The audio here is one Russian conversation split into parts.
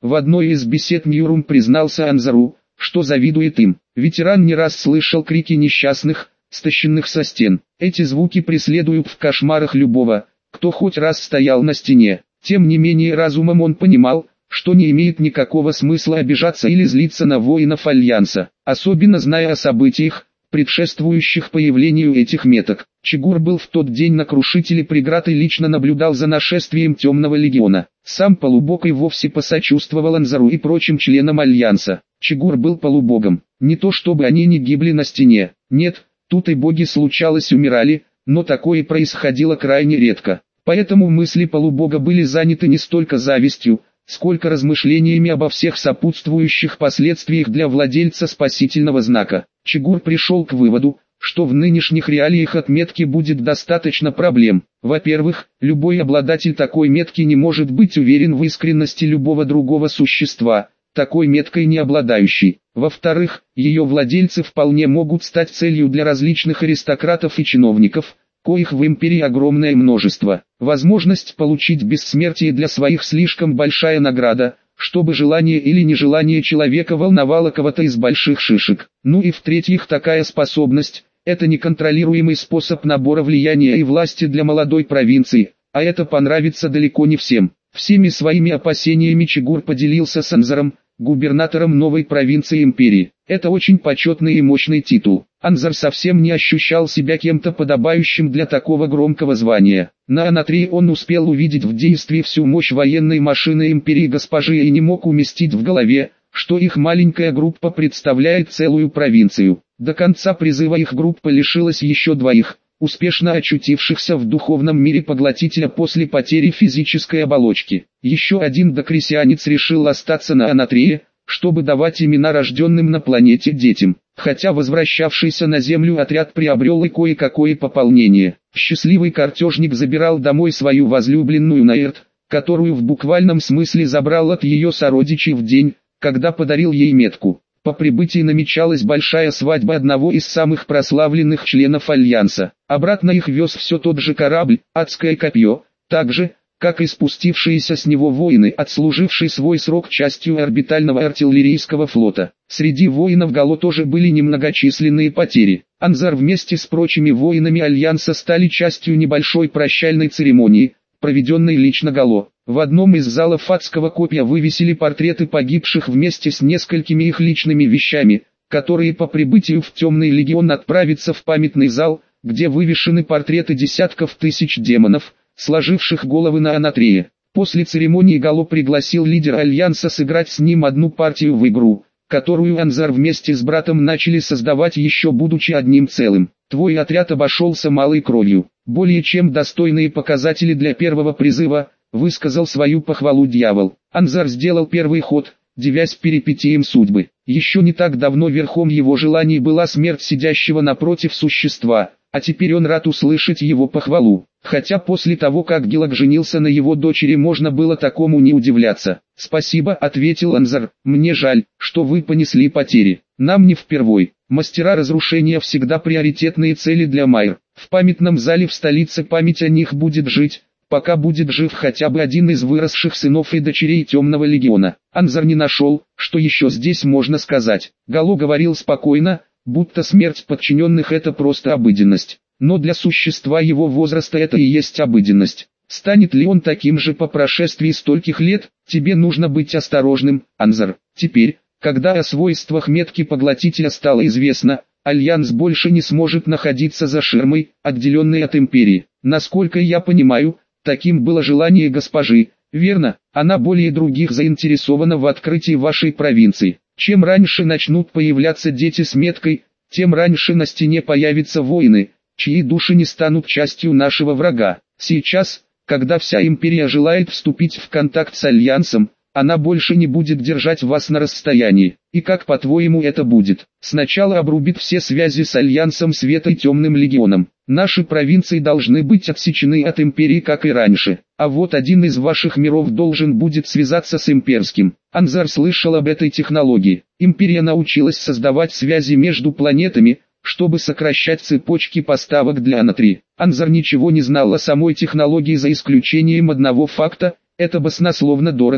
В одной из бесед Ньюрум признался Анзару, что завидует им. Ветеран не раз слышал крики несчастных, стащенных со стен. Эти звуки преследуют в кошмарах любого, кто хоть раз стоял на стене. Тем не менее разумом он понимал, что не имеет никакого смысла обижаться или злиться на воинов Альянса, особенно зная о событиях, предшествующих появлению этих меток. Чигур был в тот день на Крушителе преград и лично наблюдал за нашествием Темного Легиона. Сам полубог и вовсе посочувствовал Анзару и прочим членам Альянса. Чигур был полубогом. Не то чтобы они не гибли на стене. Нет, тут и боги случалось умирали, но такое происходило крайне редко. Поэтому мысли полубога были заняты не столько завистью, сколько размышлениями обо всех сопутствующих последствиях для владельца спасительного знака. Чигур пришел к выводу, что в нынешних реалиях от метки будет достаточно проблем. Во-первых, любой обладатель такой метки не может быть уверен в искренности любого другого существа, такой меткой не обладающий. Во-вторых, ее владельцы вполне могут стать целью для различных аристократов и чиновников, коих в империи огромное множество. Возможность получить бессмертие для своих слишком большая награда, чтобы желание или нежелание человека волновало кого-то из больших шишек. Ну и в-третьих, такая способность – это неконтролируемый способ набора влияния и власти для молодой провинции, а это понравится далеко не всем. Всеми своими опасениями Чигур поделился с Анзаром, губернатором новой провинции империи. Это очень почетный и мощный титул. Анзар совсем не ощущал себя кем-то подобающим для такого громкого звания. На Анатрии он успел увидеть в действии всю мощь военной машины империи госпожи и не мог уместить в голове, что их маленькая группа представляет целую провинцию. До конца призыва их группа лишилась еще двоих, успешно очутившихся в духовном мире поглотителя после потери физической оболочки. Еще один докресианец решил остаться на Анатрее, чтобы давать имена рожденным на планете детям. Хотя возвращавшийся на Землю отряд приобрел и кое-какое пополнение. Счастливый картежник забирал домой свою возлюбленную Наэрт, которую в буквальном смысле забрал от ее сородичей в день, когда подарил ей метку. По прибытии намечалась большая свадьба одного из самых прославленных членов Альянса. Обратно их вез все тот же корабль, Адское Копье, так же, как и спустившиеся с него воины, отслужившие свой срок частью орбитального артиллерийского флота. Среди воинов Гало тоже были немногочисленные потери. Анзар вместе с прочими воинами Альянса стали частью небольшой прощальной церемонии, проведенной лично Гало. В одном из залов Адского Копья вывесили портреты погибших вместе с несколькими их личными вещами, которые по прибытию в Темный Легион отправятся в памятный зал, где вывешены портреты десятков тысяч демонов, сложивших головы на Анатрее. После церемонии Гало пригласил лидера Альянса сыграть с ним одну партию в игру, которую Анзар вместе с братом начали создавать еще будучи одним целым. Твой отряд обошелся малой кровью. Более чем достойные показатели для первого призыва, высказал свою похвалу дьявол. Анзар сделал первый ход, дивясь перипетиям судьбы. Еще не так давно верхом его желаний была смерть сидящего напротив существа, а теперь он рад услышать его похвалу. Хотя после того, как Гилак женился на его дочери, можно было такому не удивляться. «Спасибо», — ответил Анзар, — «мне жаль, что вы понесли потери. Нам не впервой. Мастера разрушения всегда приоритетные цели для Майр. В памятном зале в столице память о них будет жить, пока будет жив хотя бы один из выросших сынов и дочерей Темного Легиона». Анзар не нашел, что еще здесь можно сказать. Гало говорил спокойно, будто смерть подчиненных — это просто обыденность. Но для существа его возраста это и есть обыденность. Станет ли он таким же по прошествии стольких лет? Тебе нужно быть осторожным, Анзар. Теперь, когда о свойствах метки поглотителя стало известно, Альянс больше не сможет находиться за ширмой, отделенной от Империи. Насколько я понимаю, таким было желание госпожи, верно? Она более других заинтересована в открытии вашей провинции. Чем раньше начнут появляться дети с меткой, тем раньше на стене появятся воины, чьи души не станут частью нашего врага. Сейчас, когда вся империя желает вступить в контакт с Альянсом, она больше не будет держать вас на расстоянии. И как по-твоему это будет? Сначала обрубит все связи с Альянсом Света и Темным Легионом. Наши провинции должны быть отсечены от империи, как и раньше. А вот один из ваших миров должен будет связаться с имперским. Анзар слышал об этой технологии. Империя научилась создавать связи между планетами, чтобы сокращать цепочки поставок для Анатрии. Анзар ничего не знал о самой технологии за исключением одного факта: это баснословно дорого,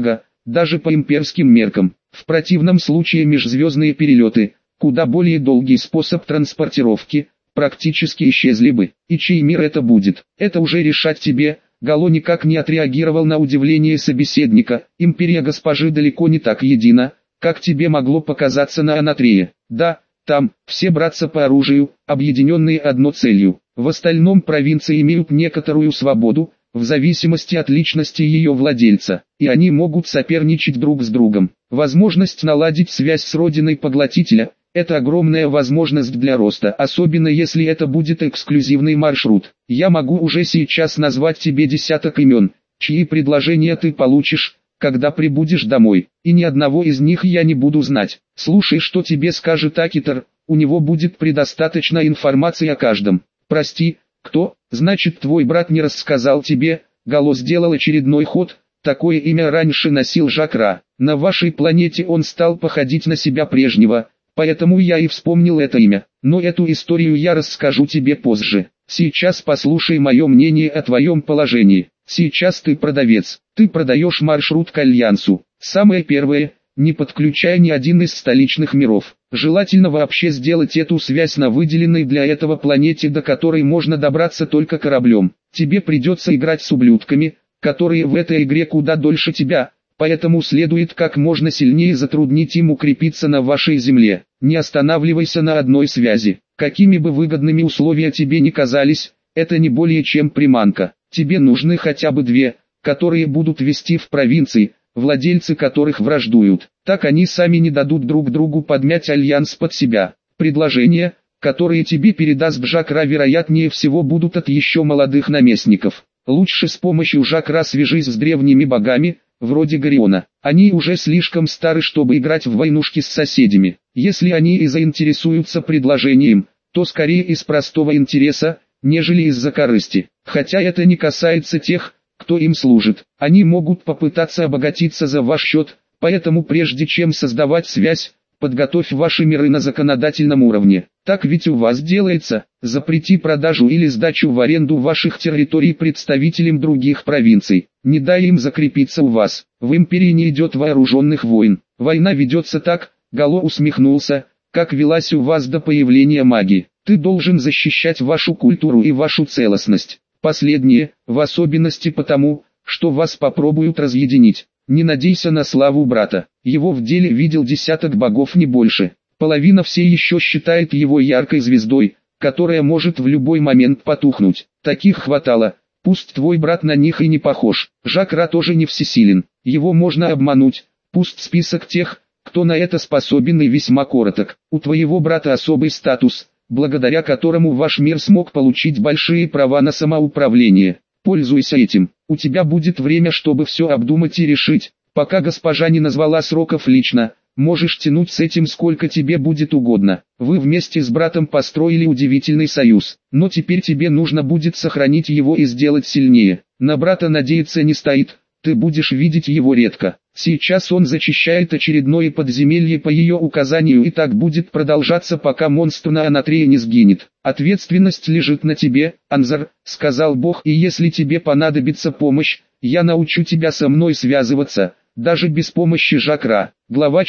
даже по имперским меркам. В противном случае межзвездные перелеты, куда более долгий способ транспортировки, практически исчезли бы. И чей мир это будет? Это уже решать тебе. Гало никак не отреагировал на удивление собеседника. Империя госпожи далеко не так едина, как тебе могло показаться на Анатрее. Да, там, все братцы по оружию, объединенные одной целью. В остальном провинции имеют некоторую свободу, в зависимости от личности ее владельца, и они могут соперничать друг с другом. Возможность наладить связь с родиной поглотителя – это огромная возможность для роста, особенно если это будет эксклюзивный маршрут. Я могу уже сейчас назвать тебе десяток имен, чьи предложения ты получишь, когда прибудешь домой, и ни одного из них я не буду знать. Слушай, что тебе скажет Акитер, у него будет предостаточно информации о каждом. Прости, кто? Значит, твой брат не рассказал тебе. Гало сделал очередной ход. Такое имя раньше носил Жакра. На вашей планете он стал походить на себя прежнего, поэтому я и вспомнил это имя. Но эту историю я расскажу тебе позже. Сейчас послушай мое мнение о твоем положении. Сейчас ты продавец. Ты продаешь маршрут к Альянсу. Самое первое, не подключая ни один из столичных миров. Желательно вообще сделать эту связь на выделенной для этого планете, до которой можно добраться только кораблем. Тебе придется играть с ублюдками, которые в этой игре куда дольше тебя, поэтому следует как можно сильнее затруднить им укрепиться на вашей земле. Не останавливайся на одной связи. Какими бы выгодными условия тебе ни казались, это не более чем приманка. Тебе нужны хотя бы две, которые будут вести в провинции, владельцы которых враждуют. Так они сами не дадут друг другу подмять альянс под себя. Предложения, которые тебе передаст Жакра, вероятнее всего будут от еще молодых наместников. Лучше с помощью Жакра свяжись с древними богами, вроде Гориона. Они уже слишком стары, чтобы играть в войнушки с соседями. Если они и заинтересуются предложением, то скорее из простого интереса, нежели из-за корысти. Хотя это не касается тех, кто им служит. Они могут попытаться обогатиться за ваш счет, поэтому прежде чем создавать связь, подготовь ваши миры на законодательном уровне. Так ведь у вас делается. Запрети продажу или сдачу в аренду ваших территорий представителям других провинций. Не дай им закрепиться у вас. В империи не идет вооруженных войн. Война ведется так, Гало усмехнулся, как велась у вас до появления магии. Ты должен защищать вашу культуру и вашу целостность. Последнее, в особенности потому, что вас попробуют разъединить. Не надейся на славу брата. Его в деле видел десяток богов, не больше. Половина все еще считает его яркой звездой, которая может в любой момент потухнуть. Таких хватало. Пусть твой брат на них и не похож. Жакра тоже не всесилен. Его можно обмануть. Пусть список тех, кто на это способен, и весьма короток. У твоего брата особый статус, благодаря которому ваш мир смог получить большие права на самоуправление. Пользуйся этим. У тебя будет время, чтобы все обдумать и решить. Пока госпожа не назвала сроков лично, можешь тянуть с этим сколько тебе будет угодно. Вы вместе с братом построили удивительный союз, но теперь тебе нужно будет сохранить его и сделать сильнее. На брата надеяться не стоит, ты будешь видеть его редко. Сейчас он зачищает очередное подземелье по ее указанию, и так будет продолжаться, пока монстр на Анатрее не сгинет. Ответственность лежит на тебе, Анзар, сказал Бог, и если тебе понадобится помощь, я научу тебя со мной связываться, даже без помощи Жакра. Глава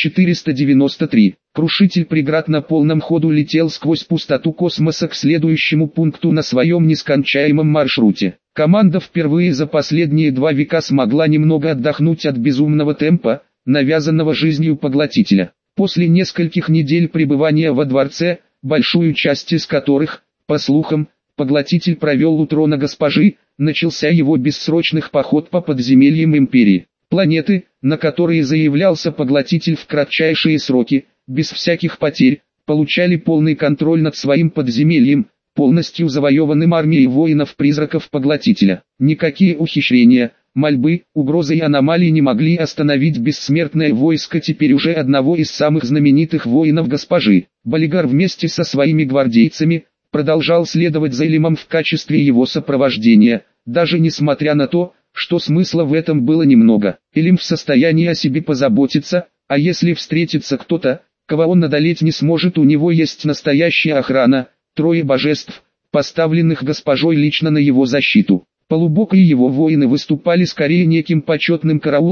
493. Крушитель преград на полном ходу летел сквозь пустоту космоса к следующему пункту на своем нескончаемом маршруте. Команда впервые за последние 2 века смогла немного отдохнуть от безумного темпа, навязанного жизнью поглотителя. После нескольких недель пребывания во дворце, большую часть из которых, по слухам, поглотитель провел у трона госпожи, начался его бессрочных поход по подземельям империи. Планеты, на которые заявлялся поглотитель в кратчайшие сроки, без всяких потерь, получали полный контроль над своим подземельем, полностью завоеванным армией воинов-призраков поглотителя. Никакие ухищрения, мольбы, угрозы и аномалии не могли остановить бессмертное войско теперь уже одного из самых знаменитых воинов госпожи. Балигар вместе со своими гвардейцами продолжал следовать за Элимом в качестве его сопровождения, даже несмотря на то, что смысла в этом было немного. Элим в состоянии о себе позаботиться, а если встретится кто-то, кого он одолеть не сможет, у него есть настоящая охрана, 3 божеств, поставленных госпожой лично на его защиту. Полубог и его воины выступали скорее неким почетным караулом,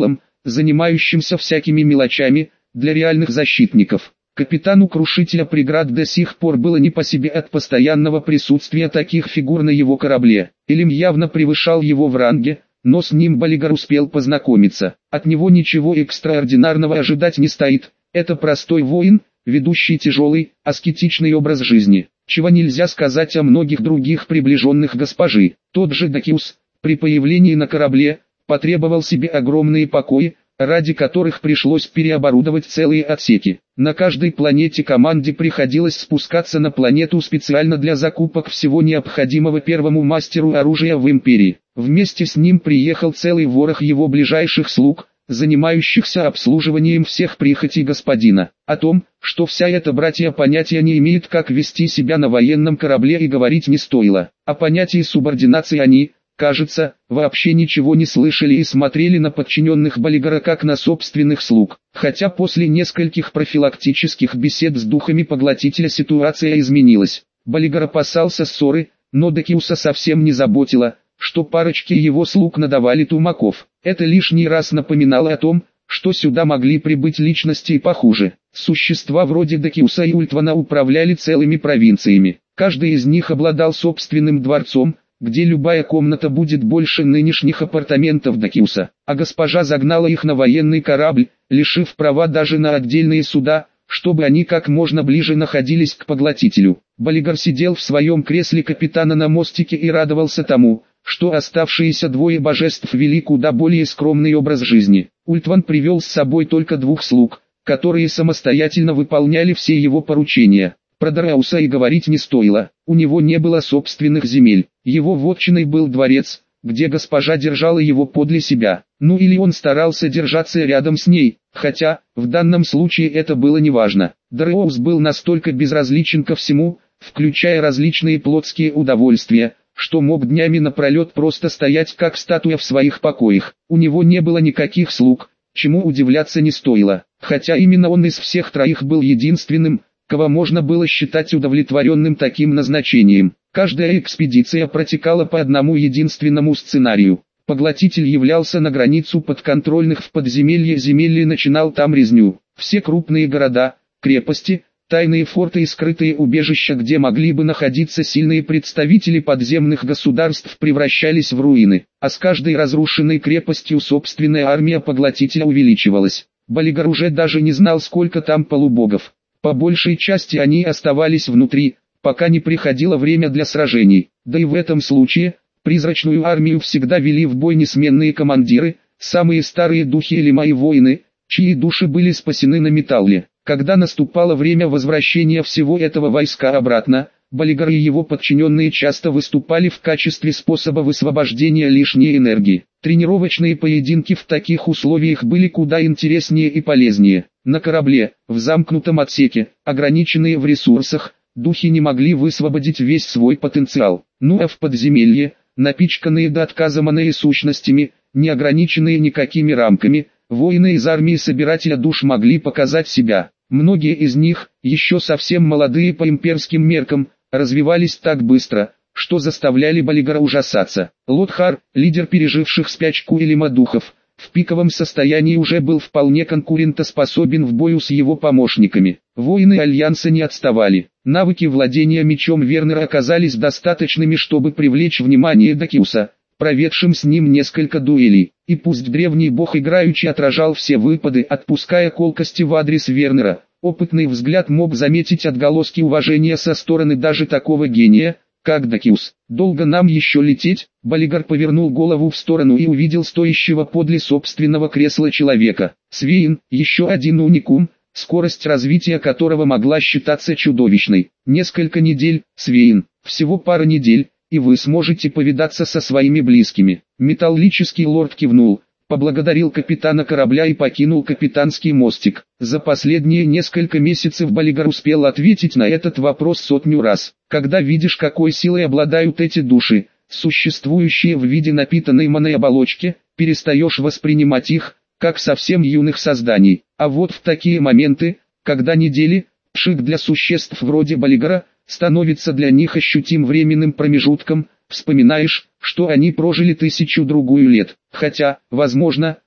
занимающимся всякими мелочами, для реальных защитников. Капитану Крушителя преград до сих пор было не по себе от постоянного присутствия таких фигур на его корабле. Элим явно превышал его в ранге, но с ним Баллигар успел познакомиться. От него ничего экстраординарного ожидать не стоит. Это простой воин, ведущий тяжелый, аскетичный образ жизни, чего нельзя сказать о многих других приближенных госпожи. Тот же Дакиус, при появлении на корабле, потребовал себе огромные покои, ради которых пришлось переоборудовать целые отсеки. На каждой планете команде приходилось спускаться на планету специально для закупок всего необходимого первому мастеру оружия в Империи. Вместе с ним приехал целый ворох его ближайших слуг, занимающихся обслуживанием всех прихотей господина. О том, что вся эта братья понятия не имеет, как вести себя на военном корабле, и говорить не стоило. О понятии субординации они, кажется, вообще ничего не слышали и смотрели на подчиненных Баллигара как на собственных слуг. Хотя после нескольких профилактических бесед с духами поглотителя ситуация изменилась. Баллигар опасался ссоры, но Дакиуса совсем не заботило, что парочке его слуг надавали тумаков. Это лишний раз напоминало о том, что сюда могли прибыть личности и похуже. Существа вроде Дакиуса и Ультвана управляли целыми провинциями. Каждый из них обладал собственным дворцом, где любая комната будет больше нынешних апартаментов Дакиуса, а госпожа загнала их на военный корабль, лишив права даже на отдельные суда, чтобы они как можно ближе находились к поглотителю. Баллигар сидел в своем кресле капитана на мостике и радовался тому, что оставшиеся двое божеств вели куда более скромный образ жизни. Ультван привел с собой только 2 слуг, которые самостоятельно выполняли все его поручения. Про Дарауса и говорить не стоило, у него не было собственных земель, его вотчиной был дворец, где госпожа держала его подле себя, ну или он старался держаться рядом с ней, хотя, в данном случае это было неважно. Дараус был настолько безразличен ко всему, включая различные плотские удовольствия, что мог днями напролет просто стоять как статуя в своих покоях. У него не было никаких слуг, чему удивляться не стоило, хотя именно он из всех 3 был единственным, кого можно было считать удовлетворенным таким назначением. Каждая экспедиция протекала по одному единственному сценарию. Поглотитель являлся на границу подконтрольных в подземелье земель и начинал там резню. Все крупные города, крепости, тайные форты и скрытые убежища, где могли бы находиться сильные представители подземных государств, превращались в руины, а с каждой разрушенной крепостью собственная армия поглотителя увеличивалась. Баллигар уже даже не знал, сколько там полубогов. По большей части они оставались внутри, пока не приходило время для сражений. Да и в этом случае, призрачную армию всегда вели в бой несменные командиры, самые старые духи Элима и воины, чьи души были спасены на Металле. Когда наступало время возвращения всего этого войска обратно, Баллигар и его подчиненные часто выступали в качестве способа высвобождения лишней энергии. Тренировочные поединки в таких условиях были куда интереснее и полезнее. На корабле, в замкнутом отсеке, ограниченные в ресурсах, духи не могли высвободить весь свой потенциал. Ну а в подземелье, напичканные до отказа маной сущностями, не ограниченные никакими рамками, воины из армии собирателя душ могли показать себя. Многие из них, еще совсем молодые по имперским меркам, развивались так быстро, что заставляли Баллигара ужасаться. Лотхар, лидер переживших спячку Элима духов, в пиковом состоянии уже был вполне конкурентоспособен в бою с его помощниками. Воины Альянса не отставали. Навыки владения мечом Вернера оказались достаточными, чтобы привлечь внимание Дакиуса, проведшим с ним несколько дуэлей. И пусть древний бог играючи отражал все выпады, отпуская колкости в адрес Вернера, опытный взгляд мог заметить отголоски уважения со стороны даже такого гения, как Дакиус. «Долго нам еще лететь?» Баллигар повернул голову в сторону и увидел стоящего подле собственного кресла человека. Свейн, еще один уникум, скорость развития которого могла считаться чудовищной. «Несколько недель, Свейн, всего пара недель, и вы сможете повидаться со своими близкими». Металлический лорд кивнул, поблагодарил капитана корабля и покинул капитанский мостик. За последние несколько месяцев Баллигар успел ответить на этот вопрос 100 раз. Когда видишь, какой силой обладают эти души, существующие в виде напитанной маной оболочки, перестаешь воспринимать их, как совсем юных созданий. А вот в такие моменты, когда недели, пшик для существ вроде Баллигара, становится для них ощутим временным промежутком, вспоминаешь, что они прожили 1000-другую лет. Хотя, возможно,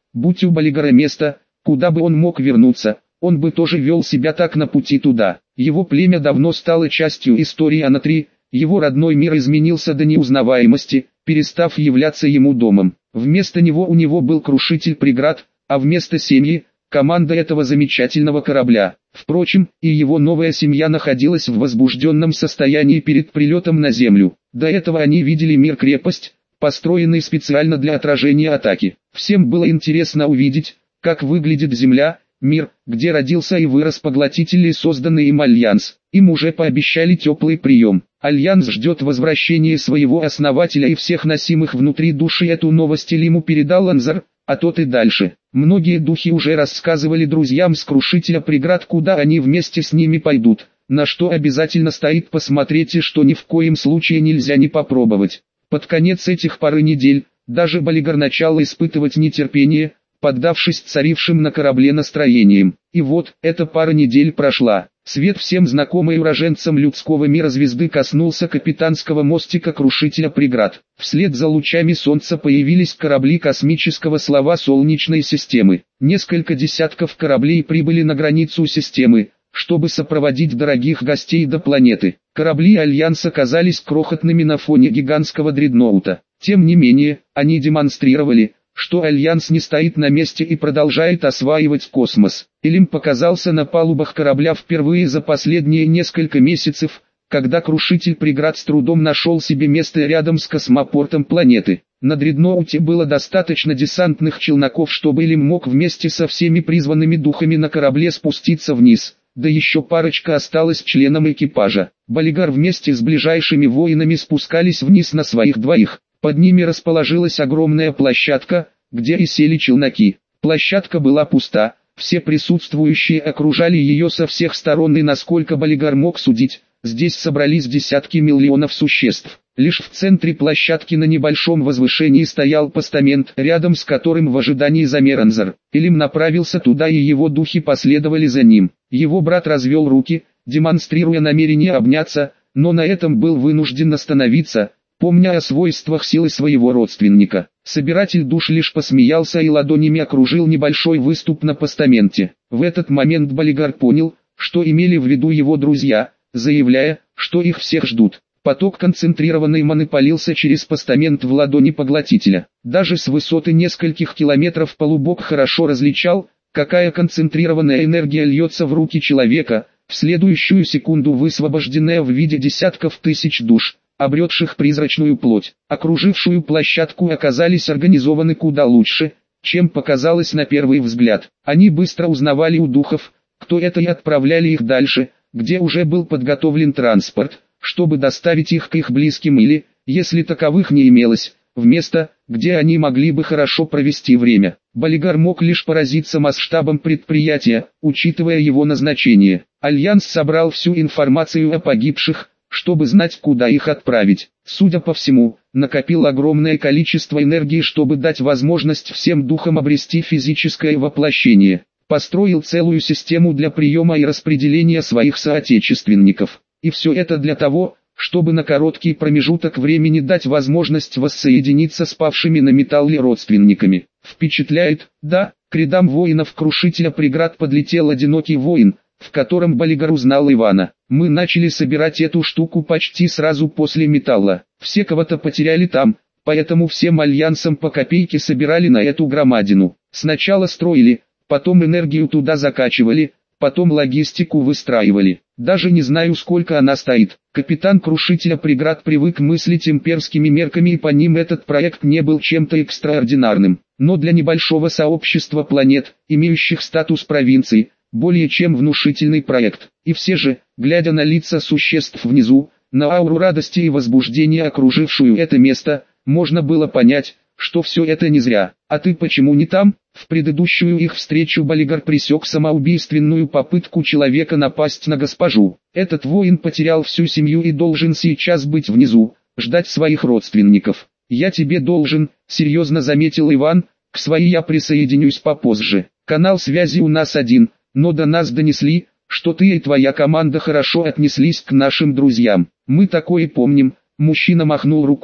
Будь у Балигара место, куда бы он мог вернуться, он бы тоже вел себя так на пути туда. Его племя давно стало частью истории Анатри, его родной мир изменился до неузнаваемости, перестав являться ему домом. Вместо него у него был крушитель преград, а вместо семьи – команда этого замечательного корабля. Впрочем, и его новая семья находилась в возбужденном состоянии перед прилетом на Землю. До этого они видели мир-крепость, построенный специально для отражения атаки. Всем было интересно увидеть, как выглядит Земля, мир, где родился и вырос поглотитель и созданный им Альянс. Им уже пообещали теплый прием. Альянс ждет возвращения своего основателя и всех носимых внутри души. Эту новость Элиму передал Анзар, а тот и дальше. Многие духи уже рассказывали друзьям с крушителя преград, куда они вместе с ними пойдут, на что обязательно стоит посмотреть и что ни в коем случае нельзя не попробовать. Под конец этих пары недель, даже Балигар начал испытывать нетерпение, поддавшись царившим на корабле настроениям. И вот, эта пара недель прошла. Свет всем знакомый уроженцам людского мира звезды коснулся капитанского мостика крушителя преград. Вслед за лучами солнца появились корабли космического слова Солнечной системы. Несколько десятков кораблей прибыли на границу системы, чтобы сопроводить дорогих гостей до планеты. Корабли Альянса казались крохотными на фоне гигантского дредноута. Тем не менее, они демонстрировали, что Альянс не стоит на месте и продолжает осваивать космос. Элим показался на палубах корабля впервые за последние несколько месяцев, когда крушитель преград с трудом нашел себе место рядом с космопортом планеты. На дредноуте было достаточно десантных челноков, чтобы Элим мог вместе со всеми призванными духами на корабле спуститься вниз. Да еще парочка осталась членом экипажа. Балигар вместе с ближайшими воинами спускались вниз на своих двоих. Под ними расположилась огромная площадка, где и сели челноки. Площадка была пуста, все присутствующие окружали ее со всех сторон, и насколько Балигар мог судить, здесь собрались десятки миллионов существ. Лишь в центре площадки на небольшом возвышении стоял постамент, рядом с которым в ожидании замер Анзар. Элим направился туда, и его духи последовали за ним. Его брат развел руки, демонстрируя намерение обняться, но на этом был вынужден остановиться, помня о свойствах силы своего родственника. Собиратель душ лишь посмеялся и ладонями окружил небольшой выступ на постаменте. В этот момент Балигар понял, что имели в виду его друзья, заявляя, что их всех ждут. Поток концентрированной маны полился через постамент в ладони поглотителя. Даже с высоты нескольких километров полубог хорошо различал, какая концентрированная энергия льется в руки человека, в следующую секунду высвобожденная в виде десятков тысяч душ, обретших призрачную плоть. Окружившую площадку оказались организованы куда лучше, чем показалось на первый взгляд. Они быстро узнавали у духов, кто это, и отправляли их дальше, где уже был подготовлен транспорт, чтобы доставить их к их близким или, если таковых не имелось, в место, где они могли бы хорошо провести время. Балигар мог лишь поразиться масштабом предприятия, учитывая его назначение. Альянс собрал всю информацию о погибших, чтобы знать, куда их отправить. Судя по всему, накопил огромное количество энергии, чтобы дать возможность всем духам обрести физическое воплощение. Построил целую систему для приема и распределения своих соотечественников. И все это для того, чтобы на короткий промежуток времени дать возможность воссоединиться с павшими на металле родственниками. Впечатляет, да? К рядам воинов крушителя преград подлетел одинокий воин, в котором Балигар узнал Ивана. Мы начали собирать эту штуку почти сразу после металла. Все кого-то потеряли там, поэтому всем альянсам по копейке собирали на эту громадину. Сначала строили, потом энергию туда закачивали, потом логистику выстраивали. Даже не знаю, сколько она стоит. Капитан крушителя преград привык мыслить имперскими мерками, и по ним этот проект не был чем-то экстраординарным. Но для небольшого сообщества планет, имеющих статус провинций, более чем внушительный проект. И все же, глядя на лица существ внизу, на ауру радости и возбуждения, окружившую это место, можно было понять, что все это не зря. А ты почему не там? В предыдущую их встречу Балигар пресек самоубийственную попытку человека напасть на госпожу. Этот воин потерял всю семью и должен сейчас быть внизу, ждать своих родственников. Я тебе должен, серьезно заметил Иван, к своей я присоединюсь попозже. Канал связи у нас один, но до нас донесли, что ты и твоя команда хорошо отнеслись к нашим друзьям. Мы такое помним. Мужчина махнул рукой,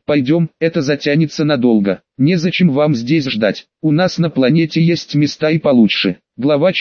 Пойдем, это затянется надолго. Незачем вам здесь ждать. У нас на планете есть места и получше. Глава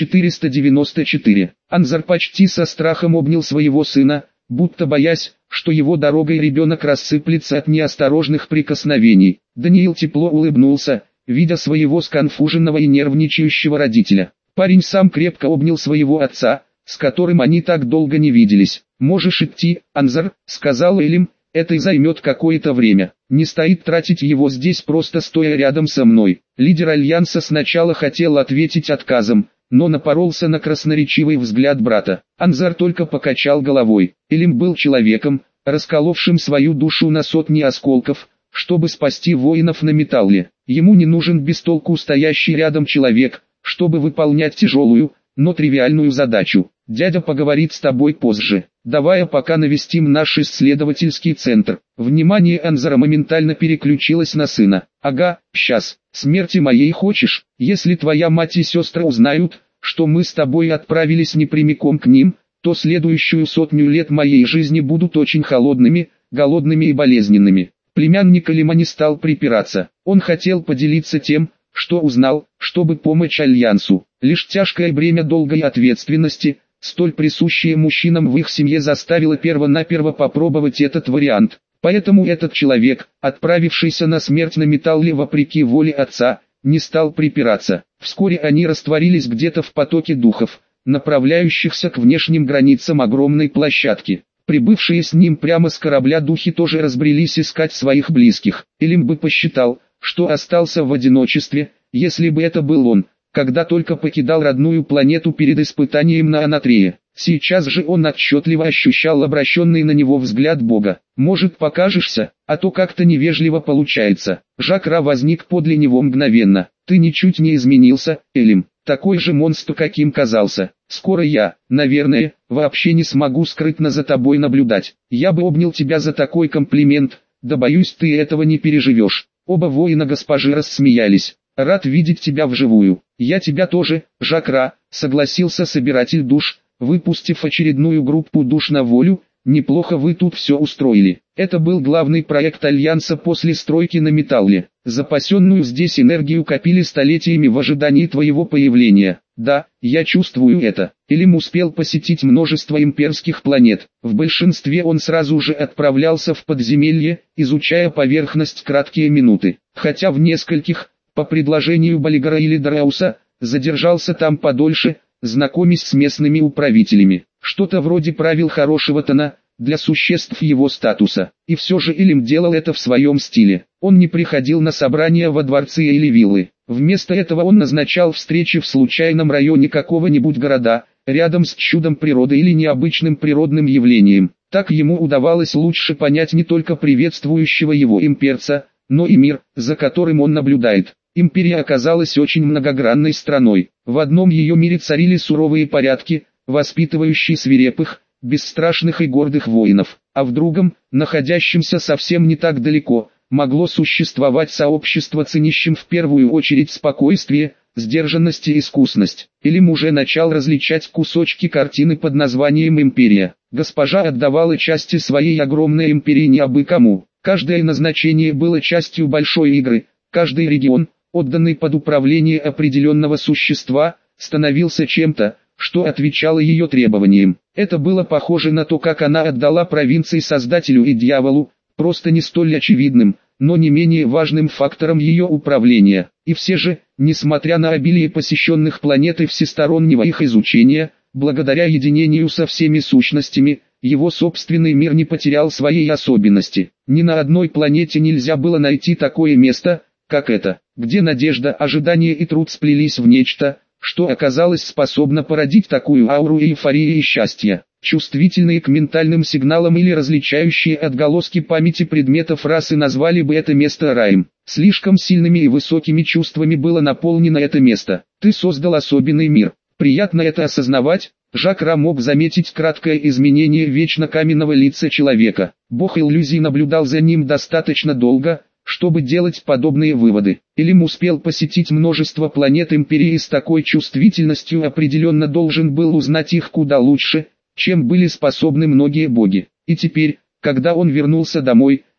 494. Анзар почти со страхом обнял своего сына, будто боясь, что его дорогой ребенок рассыплется от неосторожных прикосновений. Даниил тепло улыбнулся, видя своего сконфуженного и нервничающего родителя. Парень сам крепко обнял своего отца, с которым они так долго не виделись. «Можешь идти, Анзар», — сказал Элим, — «это и займет какое-то время. Не стоит тратить его здесь, просто стоя рядом со мной». Лидер Альянса сначала хотел ответить отказом, но напоролся на красноречивый взгляд брата. Анзар только покачал головой. Элим был человеком, расколовшим свою душу на сотни осколков, чтобы спасти воинов на Металле. Ему не нужен без толку стоящий рядом человек, чтобы выполнять тяжелую, но тривиальную задачу. «Дядя поговорит с тобой позже. Давай пока навестим наш исследовательский центр». Внимание Анзара моментально переключилось на сына. «Ага, сейчас. Смерти моей хочешь? Если твоя мать и сестры узнают, что мы с тобой отправились не прямиком к ним, то следующую 100 лет моей жизни будут очень холодными, голодными и болезненными». Племянник Элима не стал припираться. Он хотел поделиться тем, что узнал, чтобы помочь Альянсу. Лишь тяжкое бремя долгой ответственности, столь присущее мужчинам в их семье, заставило перво-наперво попробовать этот вариант. Поэтому этот человек, отправившийся на смерть на Металле вопреки воле отца, не стал припираться. Вскоре они растворились где-то в потоке духов, направляющихся к внешним границам огромной площадки. Прибывшие с ним прямо с корабля духи тоже разбрелись искать своих близких. Элим бы посчитал, что остался в одиночестве, если бы это был он, когда только покидал родную планету перед испытанием на Анатрее. Сейчас же он отчетливо ощущал обращенный на него взгляд Бога. «Может, покажешься, а то как-то невежливо получается». Жак Ра возник подле него мгновенно. «Ты ничуть не изменился, Элим, такой же монстр, каким казался. Скоро я, наверное, вообще не смогу скрытно за тобой наблюдать. Я бы обнял тебя за такой комплимент, да боюсь, ты этого не переживешь». Оба воина госпожи рассмеялись. «Рад видеть тебя вживую». «Я тебя тоже, Жак Ра», — согласился собиратель душ, выпустив очередную группу душ на волю. «Неплохо вы тут все устроили». Это был главный проект Альянса после стройки на Металле. Запасенную здесь энергию копили столетиями в ожидании твоего появления. Да, я чувствую это. Элим успел посетить множество имперских планет. В большинстве он сразу же отправлялся в подземелье, изучая поверхность краткие минуты. Хотя в нескольких, по предложению Балигара или Дарауса, задержался там подольше, знакомясь с местными управителями. Что-то вроде правил хорошего тона для существ его статуса. И все же Элим делал это в своем стиле. Он не приходил на собрания во дворцы или виллы. Вместо этого он назначал встречи в случайном районе какого-нибудь города, рядом с чудом природы или необычным природным явлением. Так ему удавалось лучше понять не только приветствующего его имперца, но и мир, за которым он наблюдает. Империя оказалась очень многогранной страной. В одном ее мире царили суровые порядки, воспитывающие свирепых, бесстрашных и гордых воинов, а в другом, находящемся совсем не так далеко, могло существовать сообщество, ценящим в первую очередь спокойствие, сдержанность и искусность. Элим уже начал различать кусочки картины под названием «Империя». Госпожа отдавала части своей огромной империи не абы кому. Каждое назначение было частью большой игры, каждый регион, отданный под управление определенного существа, становился чем-то, что отвечало ее требованиям. Это было похоже на то, как она отдала провинции Создателю и Дьяволу, просто не столь очевидным, но не менее важным фактором ее управления. И все же, несмотря на обилие посещенных планет и всестороннего их изучения, благодаря единению со всеми сущностями, его собственный мир не потерял своей особенности. Ни на одной планете нельзя было найти такое место, как это, где надежда, ожидание и труд сплелись в нечто, что оказалось способно породить такую ауру эйфории и счастья. Чувствительные к ментальным сигналам или различающие отголоски памяти предметов расы назвали бы это место раем. Слишком сильными и высокими чувствами было наполнено это место. Ты создал особенный мир. Приятно это осознавать. Жак Ра мог заметить краткое изменение вечно каменного лица человека. Бог иллюзий наблюдал за ним достаточно долго, чтобы делать подобные выводы. Элим успел посетить множество планет Империи, с такой чувствительностью определенно должен был узнать их куда лучше, чем были способны многие боги. И теперь, когда он вернулся домой,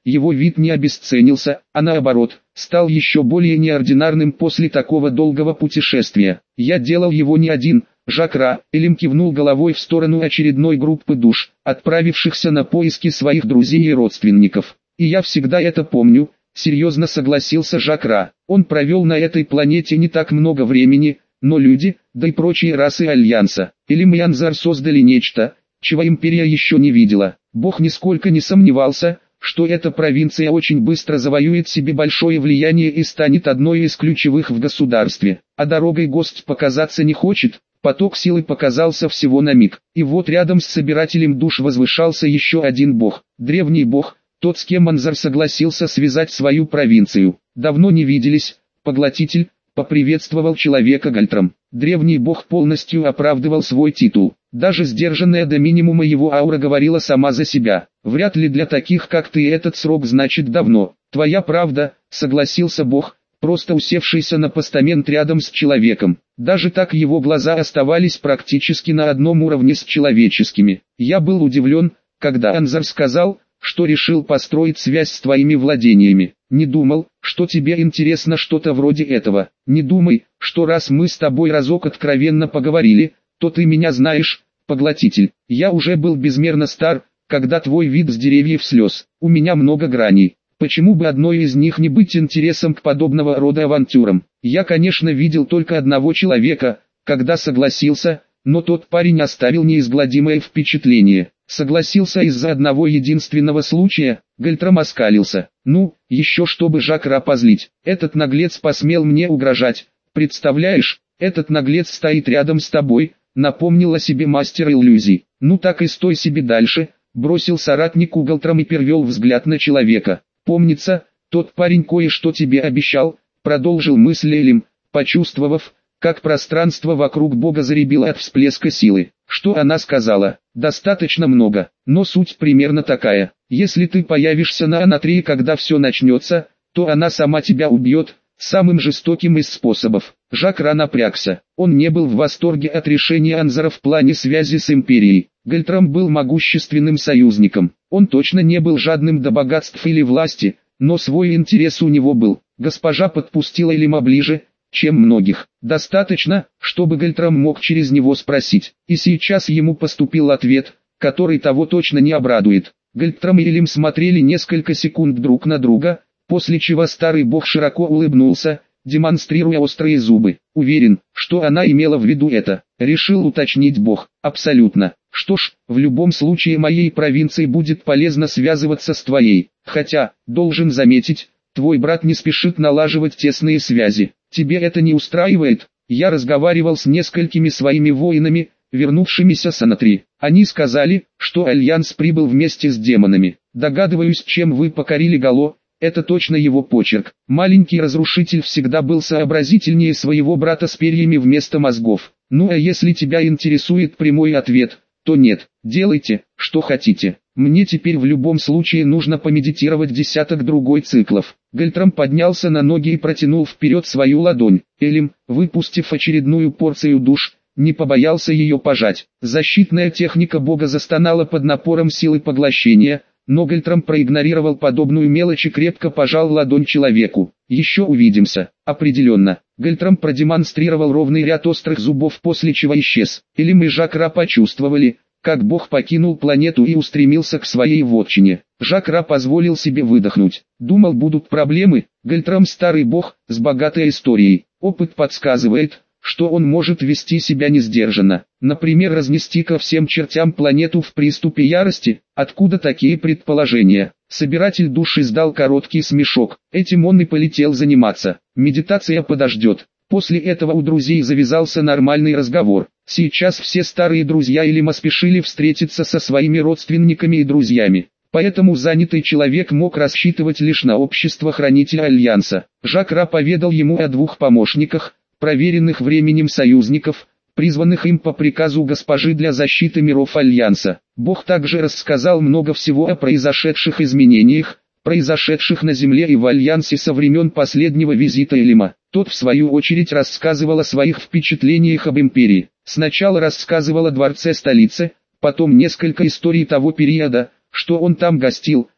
его вид не обесценился, а наоборот, стал еще более неординарным после такого долгого путешествия. Я делал его не один. Жак Ра, Элим кивнул головой в сторону очередной группы душ, отправившихся на поиски своих друзей и родственников. И я всегда это помню, серьезно согласился Жак Ра. Он провел на этой планете не так много времени, но люди, да и прочие расы Альянса, Элим и Анзар создали нечто, чего империя еще не видела. Бог нисколько не сомневался, что эта провинция очень быстро завоюет себе большое влияние и станет одной из ключевых в государстве. А дорогой гость показаться не хочет. Поток силы показался всего на миг, и вот рядом с собирателем душ возвышался еще один бог, древний бог, тот, с кем Анзар согласился связать свою провинцию. Давно не виделись, поглотитель, поприветствовал человека Гальтрам. Древний бог полностью оправдывал свой титул, даже сдержанная до минимума его аура говорила сама за себя. Вряд ли для таких как ты этот срок значит давно. Твоя правда, согласился бог, просто усевшийся на постамент рядом с человеком. Даже так его глаза оставались практически на одном уровне с человеческими. Я был удивлен, когда Анзар сказал, что решил построить связь с твоими владениями. Не думал, что тебе интересно что-то вроде этого. Не думай, что раз мы с тобой разок откровенно поговорили, то ты меня знаешь, поглотитель. Я уже был безмерно стар, когда твой вид с деревьев слез. У меня много граней. Почему бы одной из них не быть интересом к подобного рода авантюрам? Я, конечно, видел только одного человека, когда согласился, но тот парень оставил неизгладимое впечатление. Согласился из-за одного единственного случая, Гальтрам оскалился. Ну, еще чтобы Жак Ра позлить. Этот наглец посмел мне угрожать. Представляешь, этот наглец стоит рядом с тобой, напомнил о себе мастер иллюзий. Ну так и стой себе дальше, бросил соратнику Гальтрам и перевел взгляд на человека. Помнится, тот парень кое-что тебе обещал, продолжил мысль Элим, почувствовав, как пространство вокруг бога заребило от всплеска силы. Что она сказала? Достаточно много, но суть примерно такая. Если ты появишься на Анатрии, когда все начнется, то она сама тебя убьет, самым жестоким из способов. Жак Ра напрягся. Он не был в восторге от решения Анзара в плане связи с Империей. Гальтрам был могущественным союзником. Он точно не был жадным до богатств или власти, но свой интерес у него был. Госпожа подпустила Элима ближе, чем многих. Достаточно, чтобы Гальтрам мог через него спросить. И сейчас ему поступил ответ, который того точно не обрадует. Гальтрам и Элим смотрели несколько секунд друг на друга, после чего старый бог широко улыбнулся, демонстрируя острые зубы. Уверен, что она имела в виду это. Решил уточнить бог. Абсолютно. Что ж, в любом случае моей провинции будет полезно связываться с твоей. Хотя, должен заметить, твой брат не спешит налаживать тесные связи. Тебе это не устраивает? Я разговаривал с несколькими своими воинами, вернувшимися с Анатрии. Они сказали, что Альянс прибыл вместе с демонами. Догадываюсь, чем вы покорили Гало. Это точно его почерк. Маленький разрушитель всегда был сообразительнее своего брата с перьями вместо мозгов. Ну а если тебя интересует прямой ответ, то нет, делайте, что хотите. Мне теперь в любом случае нужно помедитировать десяток другой циклов. Гальтрам поднялся на ноги и протянул вперед свою ладонь. Элим, выпустив очередную порцию душ, не побоялся ее пожать. Защитная техника бога застонала под напором силы поглощения, но Гальтрам проигнорировал подобную мелочь и крепко пожал ладонь человеку. Еще увидимся. Определенно. Гальтрам продемонстрировал ровный ряд острых зубов, после чего исчез. Элим и Жак Ра почувствовали, как бог покинул планету и устремился к своей вотчине. Жак Ра позволил себе выдохнуть. Думал, будут проблемы. Гальтрам старый бог, с богатой историей. Опыт подсказывает, что он может вести себя несдержанно. Например, разнести ко всем чертям планету в приступе ярости. Откуда такие предположения? Собиратель душ издал короткий смешок. Этим он и полетел заниматься. Медитация подождет. После этого у друзей завязался нормальный разговор. Сейчас все старые друзья Элима спешили встретиться со своими родственниками и друзьями. Поэтому занятый человек мог рассчитывать лишь на общество хранителя Альянса. Жак Ра поведал ему о двух помощниках, проверенных временем союзников, призванных им по приказу госпожи для защиты миров Альянса. Бог также рассказал много всего о произошедших изменениях, произошедших на Земле и в Альянсе со времен последнего визита Элима. Тот в свою очередь рассказывал о своих впечатлениях об Империи. Сначала рассказывал о дворце столицы, потом несколько историй того периода, что он там гостил,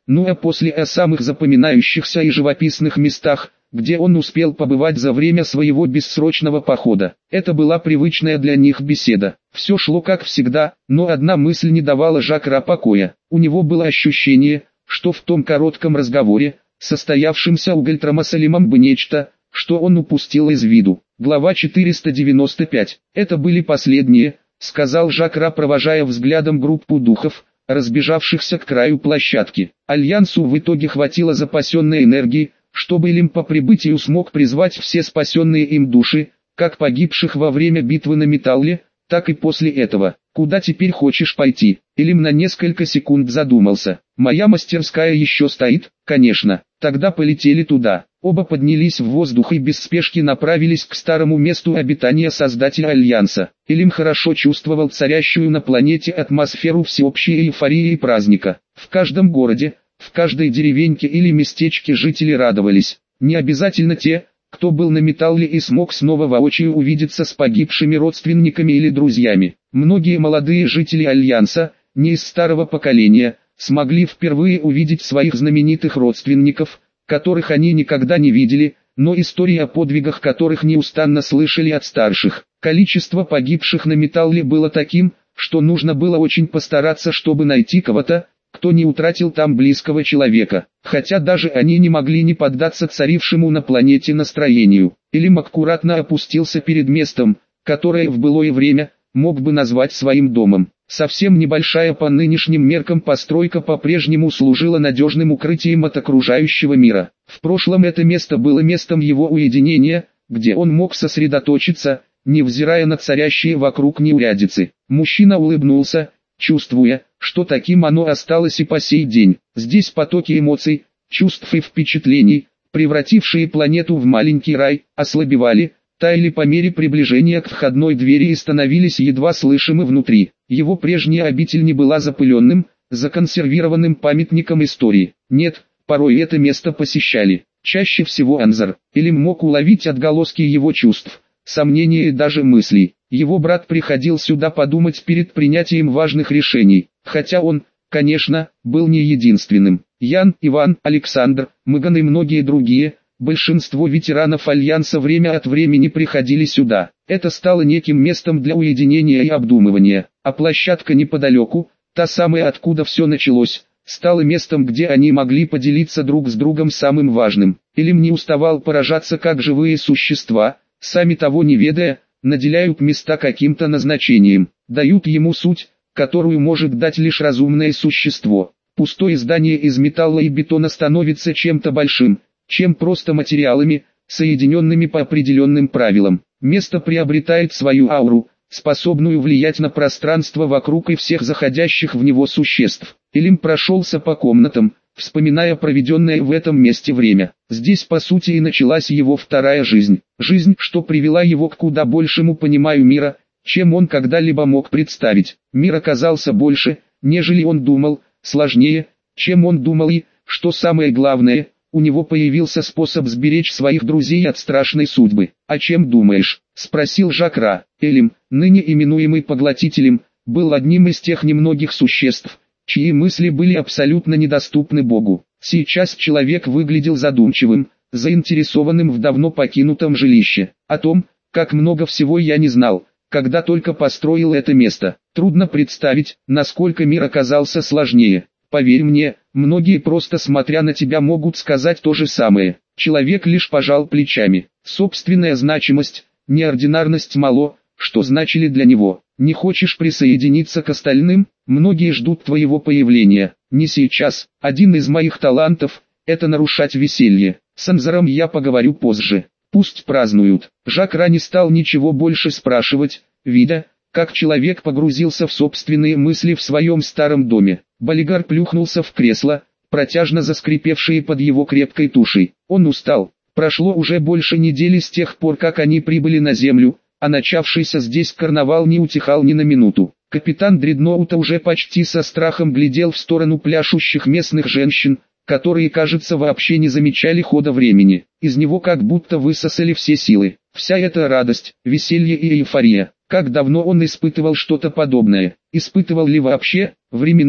ну а после о самых запоминающихся и живописных местах, где он успел побывать за время своего бессрочного похода. Это была привычная для них беседа. Все шло как всегда, но одна мысль не давала Жакра покоя. У него было ощущение, что в том коротком разговоре, состоявшемся у Гальтрама с Элимом, бы нечто, что он упустил из виду. Глава 495. «Это были последние», — сказал Жакра, провожая взглядом группу духов, разбежавшихся к краю площадки. Альянсу в итоге хватило запасенной энергии, чтобы Элим по прибытию смог призвать все спасенные им души, как погибших во время битвы на Металле, так и после этого. «Куда теперь хочешь пойти?» Элим на несколько секунд задумался. «Моя мастерская еще стоит, конечно. Тогда полетели туда». Оба поднялись в воздух и без спешки направились к старому месту обитания создателя Альянса. Элим хорошо чувствовал царящую на планете атмосферу всеобщей эйфории и праздника. В каждом городе, в каждой деревеньке или местечке жители радовались. Не обязательно те, кто был на Металле и смог снова воочию увидеться с погибшими родственниками или друзьями. Многие молодые жители Альянса, не из старого поколения, смогли впервые увидеть своих знаменитых родственников, которых они никогда не видели, но истории о подвигах которых неустанно слышали от старших. Количество погибших на Металле было таким, что нужно было очень постараться, чтобы найти кого-то, кто не утратил там близкого человека. Хотя даже они не могли не поддаться царившему на планете настроению. Элим аккуратно опустился перед местом, которое в былое время мог бы назвать своим домом. Совсем небольшая по нынешним меркам постройка по-прежнему служила надежным укрытием от окружающего мира. В прошлом это место было местом его уединения, где он мог сосредоточиться, невзирая на царящие вокруг неурядицы. Мужчина улыбнулся, чувствуя, что таким оно осталось и по сей день. Здесь потоки эмоций, чувств и впечатлений, превратившие планету в маленький рай, ослабевали, таяли по мере приближения к входной двери и становились едва слышимы внутри. Его прежняя обитель не была запыленным, законсервированным памятником истории. Нет, порой это место посещали. Чаще всего Анзар. Элим мог уловить отголоски его чувств, сомнений и даже мыслей. Его брат приходил сюда подумать перед принятием важных решений, хотя он, конечно, был не единственным. Ян, Иван, Александр, Мыган и многие другие, большинство ветеранов Альянса время от времени приходили сюда. Это стало неким местом для уединения и обдумывания, а площадка неподалеку, та самая, откуда все началось, стала местом, где они могли поделиться друг с другом самым важным. Элим не уставал поражаться, как живые существа, сами того не ведая, наделяют места каким-то назначением, дают ему суть, которую может дать лишь разумное существо. Пустое здание из металла и бетона становится чем-то большим, чем просто материалами, соединенными по определенным правилам. Место приобретает свою ауру, способную влиять на пространство вокруг и всех заходящих в него существ. Элим прошелся по комнатам, вспоминая проведенное в этом месте время. Здесь по сути и началась его вторая жизнь. Жизнь, что привела его к куда большему пониманию мира, чем он когда-либо мог представить. Мир оказался больше, нежели он думал, сложнее, чем он думал и, что самое главное, у него появился способ сберечь своих друзей от страшной судьбы. «О чем думаешь?» – спросил Жакра. Элим, ныне именуемый Поглотителем, был одним из тех немногих существ, чьи мысли были абсолютно недоступны Богу. Сейчас человек выглядел задумчивым, заинтересованным в давно покинутом жилище. О том, как много всего я не знал, когда только построил это место. Трудно представить, насколько мир оказался сложнее. Поверь мне, многие просто смотря на тебя могут сказать то же самое. Человек лишь пожал плечами. Собственная значимость, неординарность мало, что значили для него. Не хочешь присоединиться к остальным? Многие ждут твоего появления. Не сейчас. Один из моих талантов – это нарушать веселье. С Анзаром я поговорю позже. Пусть празднуют. Жакра не стал ничего больше спрашивать, видя, как человек погрузился в собственные мысли в своем старом доме. Болигар плюхнулся в кресло, протяжно заскрипевшее под его крепкой тушей. Он устал. Прошло уже больше недели с тех пор, как они прибыли на Землю, а начавшийся здесь карнавал не утихал ни на минуту. Капитан Дредноута уже почти со страхом глядел в сторону пляшущих местных женщин, которые, кажется, вообще не замечали хода времени. Из него как будто высосали все силы. Вся эта радость, веселье и эйфория. Как давно он испытывал что-то подобное? Испытывал ли вообще? Времена,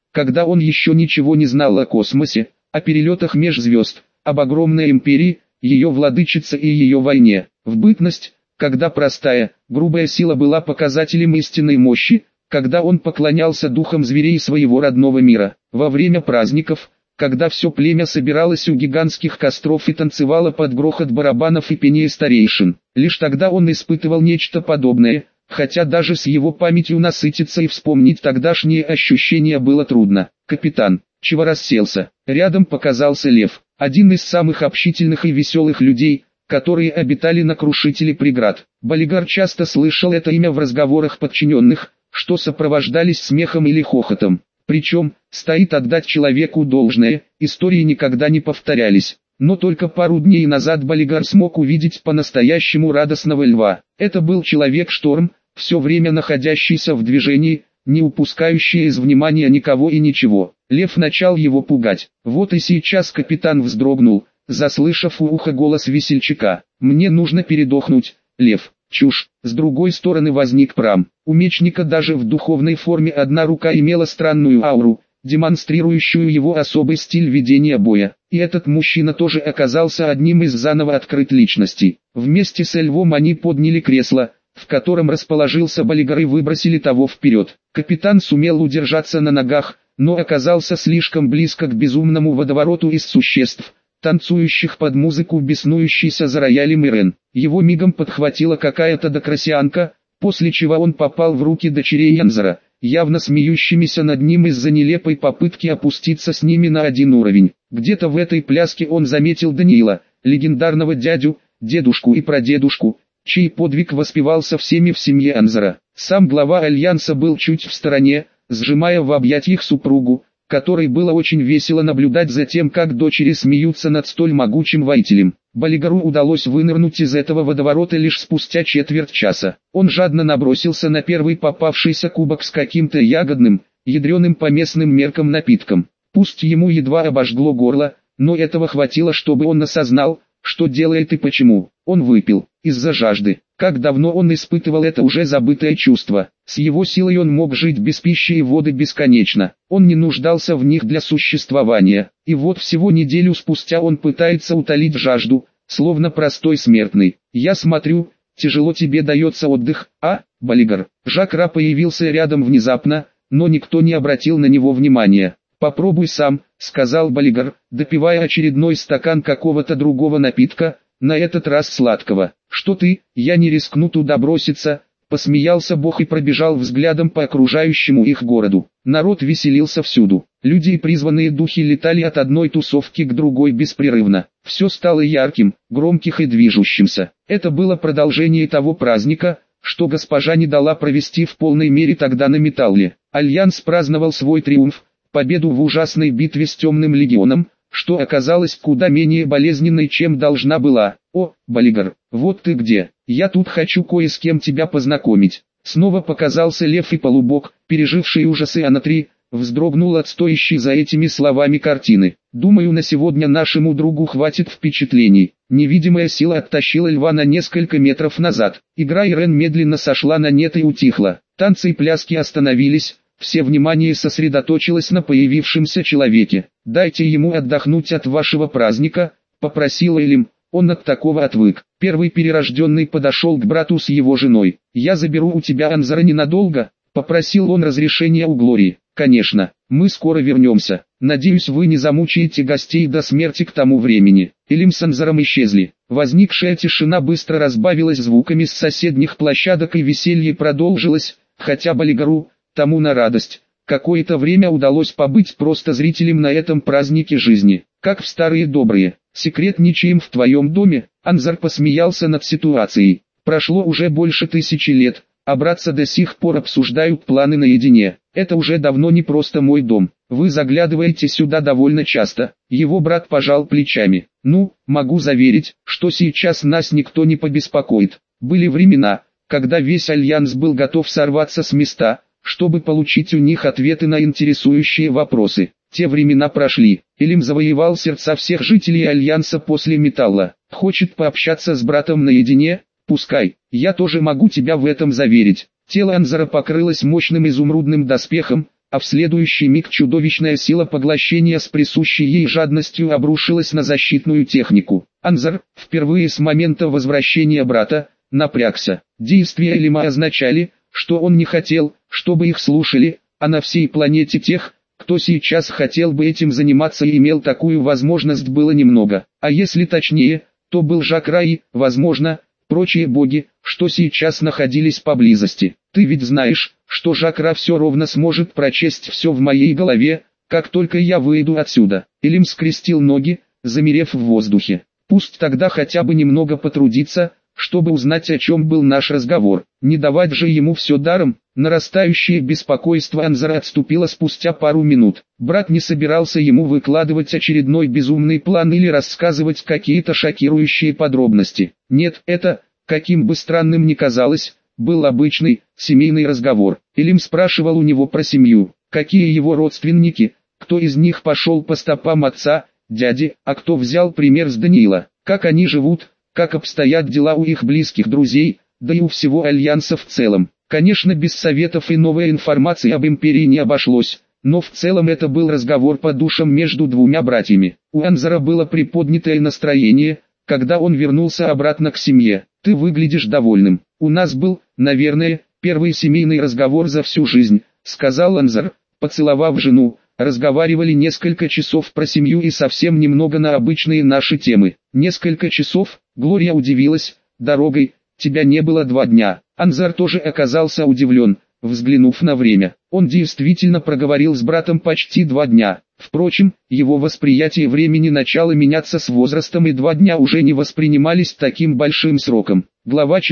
когда он еще ничего не знал о космосе, о перелетах меж звезд, об огромной империи, ее владычице и ее войне. В бытность, когда простая, грубая сила была показателем истинной мощи, когда он поклонялся духам зверей своего родного мира. Во время праздников, когда все племя собиралось у гигантских костров и танцевало под грохот барабанов и пение старейшин. Лишь тогда он испытывал нечто подобное, хотя даже с его памятью насытиться и вспомнить тогдашние ощущения было трудно. «Капитан, чего расселся?» Рядом показался Лев, один из самых общительных и веселых людей, которые обитали на Крушителе преград. Балигар часто слышал это имя в разговорах подчиненных, что сопровождались смехом или хохотом. Причем, стоит отдать человеку должное, истории никогда не повторялись. Но только пару дней назад Балигар смог увидеть по-настоящему радостного льва. Это был человек-шторм, все время находящийся в движении, не упускающий из внимания никого и ничего. Лев начал его пугать. Вот и сейчас капитан вздрогнул, заслышав у уха голос весельчака. «Мне нужно передохнуть, Лев». Чушь. С другой стороны возник Прам. У мечника даже в духовной форме одна рука имела странную ауру, демонстрирующую его особый стиль ведения боя. И этот мужчина тоже оказался одним из заново открыт личностей. Вместе с львом они подняли кресло, в котором расположился Балигар, и выбросили того вперед. Капитан сумел удержаться на ногах, но оказался слишком близко к безумному водовороту из существ, танцующих под музыку беснующейся за роялем Ирен. Его мигом подхватила какая-то докрасианка, после чего он попал в руки дочерей Янзара, явно смеющимися над ним из-за нелепой попытки опуститься с ними на один уровень. Где-то в этой пляске он заметил Даниила, легендарного дядю, дедушку и прадедушку, чей подвиг воспевался всеми в семье Янзара. Сам глава Альянса был чуть в стороне, сжимая в объятиях супругу, которой было очень весело наблюдать за тем, как дочери смеются над столь могучим воителем. Балигару удалось вынырнуть из этого водоворота лишь спустя четверть часа. Он жадно набросился на первый попавшийся кубок с каким-то ягодным, ядреным по местным меркам напитком. Пусть ему едва обожгло горло, но этого хватило, чтобы он осознал, что делает и почему. Он выпил, из-за жажды. Как давно он испытывал это уже забытое чувство. С его силой он мог жить без пищи и воды бесконечно. Он не нуждался в них для существования. И вот всего неделю спустя он пытается утолить жажду, словно простой смертный. «Я смотрю, тяжело тебе дается отдых, а, Балигар?» Жак-Ра появился рядом внезапно, но никто не обратил на него внимания. «Попробуй сам», — сказал Балигар, допивая очередной стакан какого-то другого напитка, на этот раз сладкого. «Что ты, я не рискну туда броситься», — посмеялся Бог и пробежал взглядом по окружающему их городу. Народ веселился всюду. Люди и призванные духи летали от одной тусовки к другой беспрерывно. Все стало ярким, громким и движущимся. Это было продолжение того праздника, что госпожа не дала провести в полной мере тогда на Металле. Альянс праздновал свой триумф, победу в ужасной битве с Темным Легионом, что оказалось куда менее болезненной, чем должна была. «О, Балигар, вот ты где, я тут хочу кое с кем тебя познакомить». Снова показался Лев, и полубог, переживший ужасы Анатри, вздрогнул от стоящей за этими словами картины. «Думаю, на сегодня нашему другу хватит впечатлений». Невидимая сила оттащила льва на несколько метров назад. Игра Ирен медленно сошла на нет и утихла. Танцы и пляски остановились. Все внимание сосредоточилось на появившемся человеке. «Дайте ему отдохнуть от вашего праздника», — попросил Элим. Он от такого отвык. Первый перерожденный подошел к брату с его женой. «Я заберу у тебя Анзара ненадолго», — попросил он разрешения у Глории. «Конечно, мы скоро вернемся. Надеюсь, вы не замучаете гостей до смерти к тому времени». Элим с Анзаром исчезли. Возникшая тишина быстро разбавилась звуками с соседних площадок, и веселье продолжилось, хотя Балигару, тому на радость, какое-то время удалось побыть просто зрителем на этом празднике жизни, как в старые добрые. «Секретничаем в твоем доме?» Анзар посмеялся над ситуацией. «Прошло уже больше 1000 лет, а братцы до сих пор обсуждают планы наедине. Это уже давно не просто мой дом. Вы заглядываете сюда довольно часто». Его брат пожал плечами. «Ну, могу заверить, что сейчас нас никто не побеспокоит. Были времена, когда весь Альянс был готов сорваться с места, чтобы получить у них ответы на интересующие вопросы. Те времена прошли. Элим завоевал сердца всех жителей Альянса после Металла. Хочет пообщаться с братом наедине? Пускай. Я тоже могу тебя в этом заверить». Тело Анзара покрылось мощным изумрудным доспехом, а в следующий миг чудовищная сила поглощения с присущей ей жадностью обрушилась на защитную технику. Анзар, впервые с момента возвращения брата, напрягся. Действия Элима означали, что он не хотел, чтобы их слушали, а на всей планете тех, кто сейчас хотел бы этим заниматься и имел такую возможность, было немного. А если точнее, то был Жакра и, возможно, прочие боги, что сейчас находились поблизости. Ты ведь знаешь, что Жакра все ровно сможет прочесть все в моей голове, как только я выйду отсюда. Элим скрестил ноги, замерев в воздухе. Пусть тогда хотя бы немного потрудится, чтобы узнать, о чем был наш разговор. Не давать же ему все даром. Нарастающее беспокойство Анзара отступило спустя пару минут. Брат не собирался ему выкладывать очередной безумный план или рассказывать какие-то шокирующие подробности. Нет, это, каким бы странным ни казалось, был обычный, семейный разговор. Элим спрашивал у него про семью, какие его родственники, кто из них пошел по стопам отца, дяди, а кто взял пример с Даниила, как они живут, как обстоят дела у их близких друзей, да и у всего Альянса в целом. Конечно, без советов и новой информации об Империи не обошлось, но в целом это был разговор по душам между двумя братьями. У Анзара было приподнятое настроение, когда он вернулся обратно к семье. «Ты выглядишь довольным. У нас был, наверное, первый семейный разговор за всю жизнь», — сказал Анзар, поцеловав жену. Разговаривали несколько часов про семью и совсем немного на обычные наши темы. Несколько часов, Глория удивилась, дорогой, тебя не было 2 дня. Анзар тоже оказался удивлен, взглянув на время. Он действительно проговорил с братом почти 2 дня. Впрочем, его восприятие времени начало меняться с возрастом, и 2 дня уже не воспринимались таким большим сроком. Глава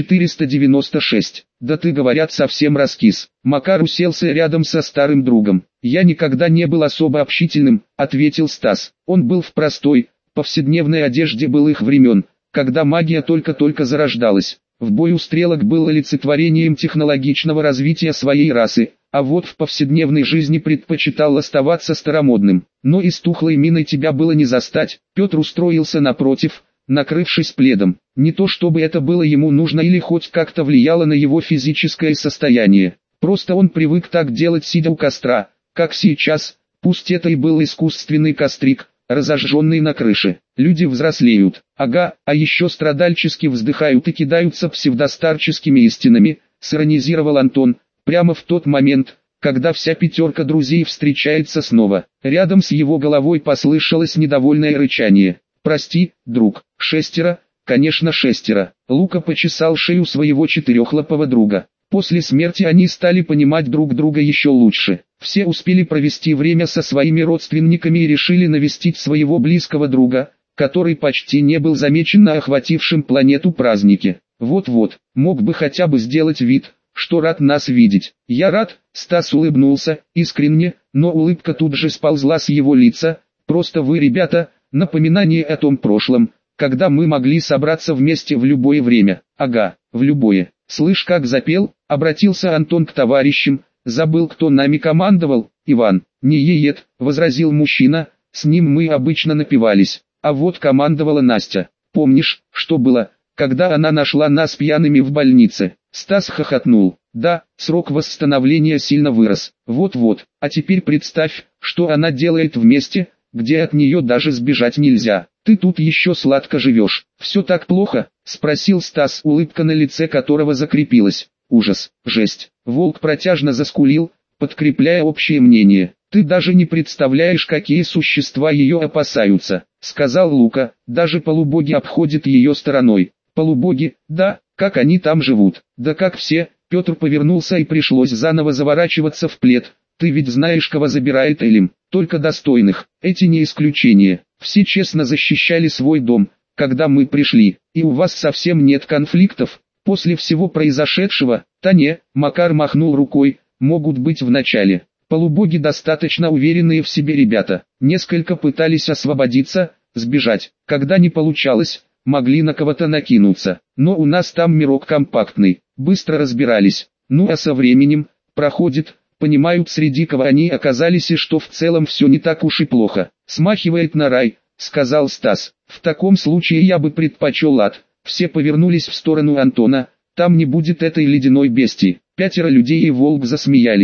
496. «Да ты, говорят, совсем раскис». Макар уселся рядом со старым другом. «Я никогда не был особо общительным», — ответил Стас. Он был в простой, повседневной одежде былых времен, когда магия только-только зарождалась. В бою стрелок был олицетворением технологичного развития своей расы, а вот в повседневной жизни предпочитал оставаться старомодным. Но и с тухлой миной тебя было не застать. Петр устроился напротив, накрывшись пледом. Не то чтобы это было ему нужно или хоть как-то влияло на его физическое состояние. Просто он привык так делать, сидя у костра, как сейчас, пусть это и был искусственный кострик, разожженный на крыше. Люди взрослеют, ага, а еще страдальчески вздыхают и кидаются псевдостарческими истинами, сиронизировал Антон, прямо в тот момент, когда вся 5 друзей встречается снова. Рядом с его головой послышалось недовольное рычание. «Прости, друг, 6, конечно 6. Лука почесал шею своего 4-лапого друга. После смерти они стали понимать друг друга еще лучше. Все успели провести время со своими родственниками и решили навестить своего близкого друга, который почти не был замечен на охватившем планету празднике. Вот-вот, мог бы хотя бы сделать вид, что рад нас видеть. Я рад, Стас улыбнулся, искренне, но улыбка тут же сползла с его лица. Просто вы, ребята, напоминание о том прошлом, когда мы могли собраться вместе в любое время. Ага, в любое. Слышь, как запел, обратился Антон к товарищам. Забыл, кто нами командовал? Иван. Не еет, возразил мужчина, с ним мы обычно напивались. А вот командовала Настя. Помнишь, что было, когда она нашла нас пьяными в больнице? Стас хохотнул. Да, срок восстановления сильно вырос. Вот-вот, а теперь представь, что она делает в месте, где от нее даже сбежать нельзя. Ты тут еще сладко живешь. Все так плохо? Спросил Стас, улыбка на лице которого закрепилась. Ужас, жесть. Волк протяжно заскулил, подкрепляя общее мнение. Ты даже не представляешь, какие существа ее опасаются, сказал Лука. Даже полубоги обходят ее стороной. Полубоги, да, как они там живут? Да как все. Петр повернулся и пришлось заново заворачиваться в плед. Ты ведь знаешь, кого забирает Элим, только достойных. Эти не исключение. Все честно защищали свой дом, когда мы пришли. И у вас совсем нет конфликтов. После всего произошедшего, Таня, Макар махнул рукой, могут быть в начале. Полубоги достаточно уверенные в себе ребята. Несколько пытались освободиться, сбежать. Когда не получалось, могли на кого-то накинуться. Но у нас там мирок компактный, быстро разбирались. Ну а со временем, проходит, понимают, среди кого они оказались и что в целом все не так уж и плохо. Смахивает на рай, сказал Стас. В таком случае я бы предпочел ад. Все повернулись в сторону Антона. Там не будет этой ледяной бестии. 5 людей и волк засмеялись.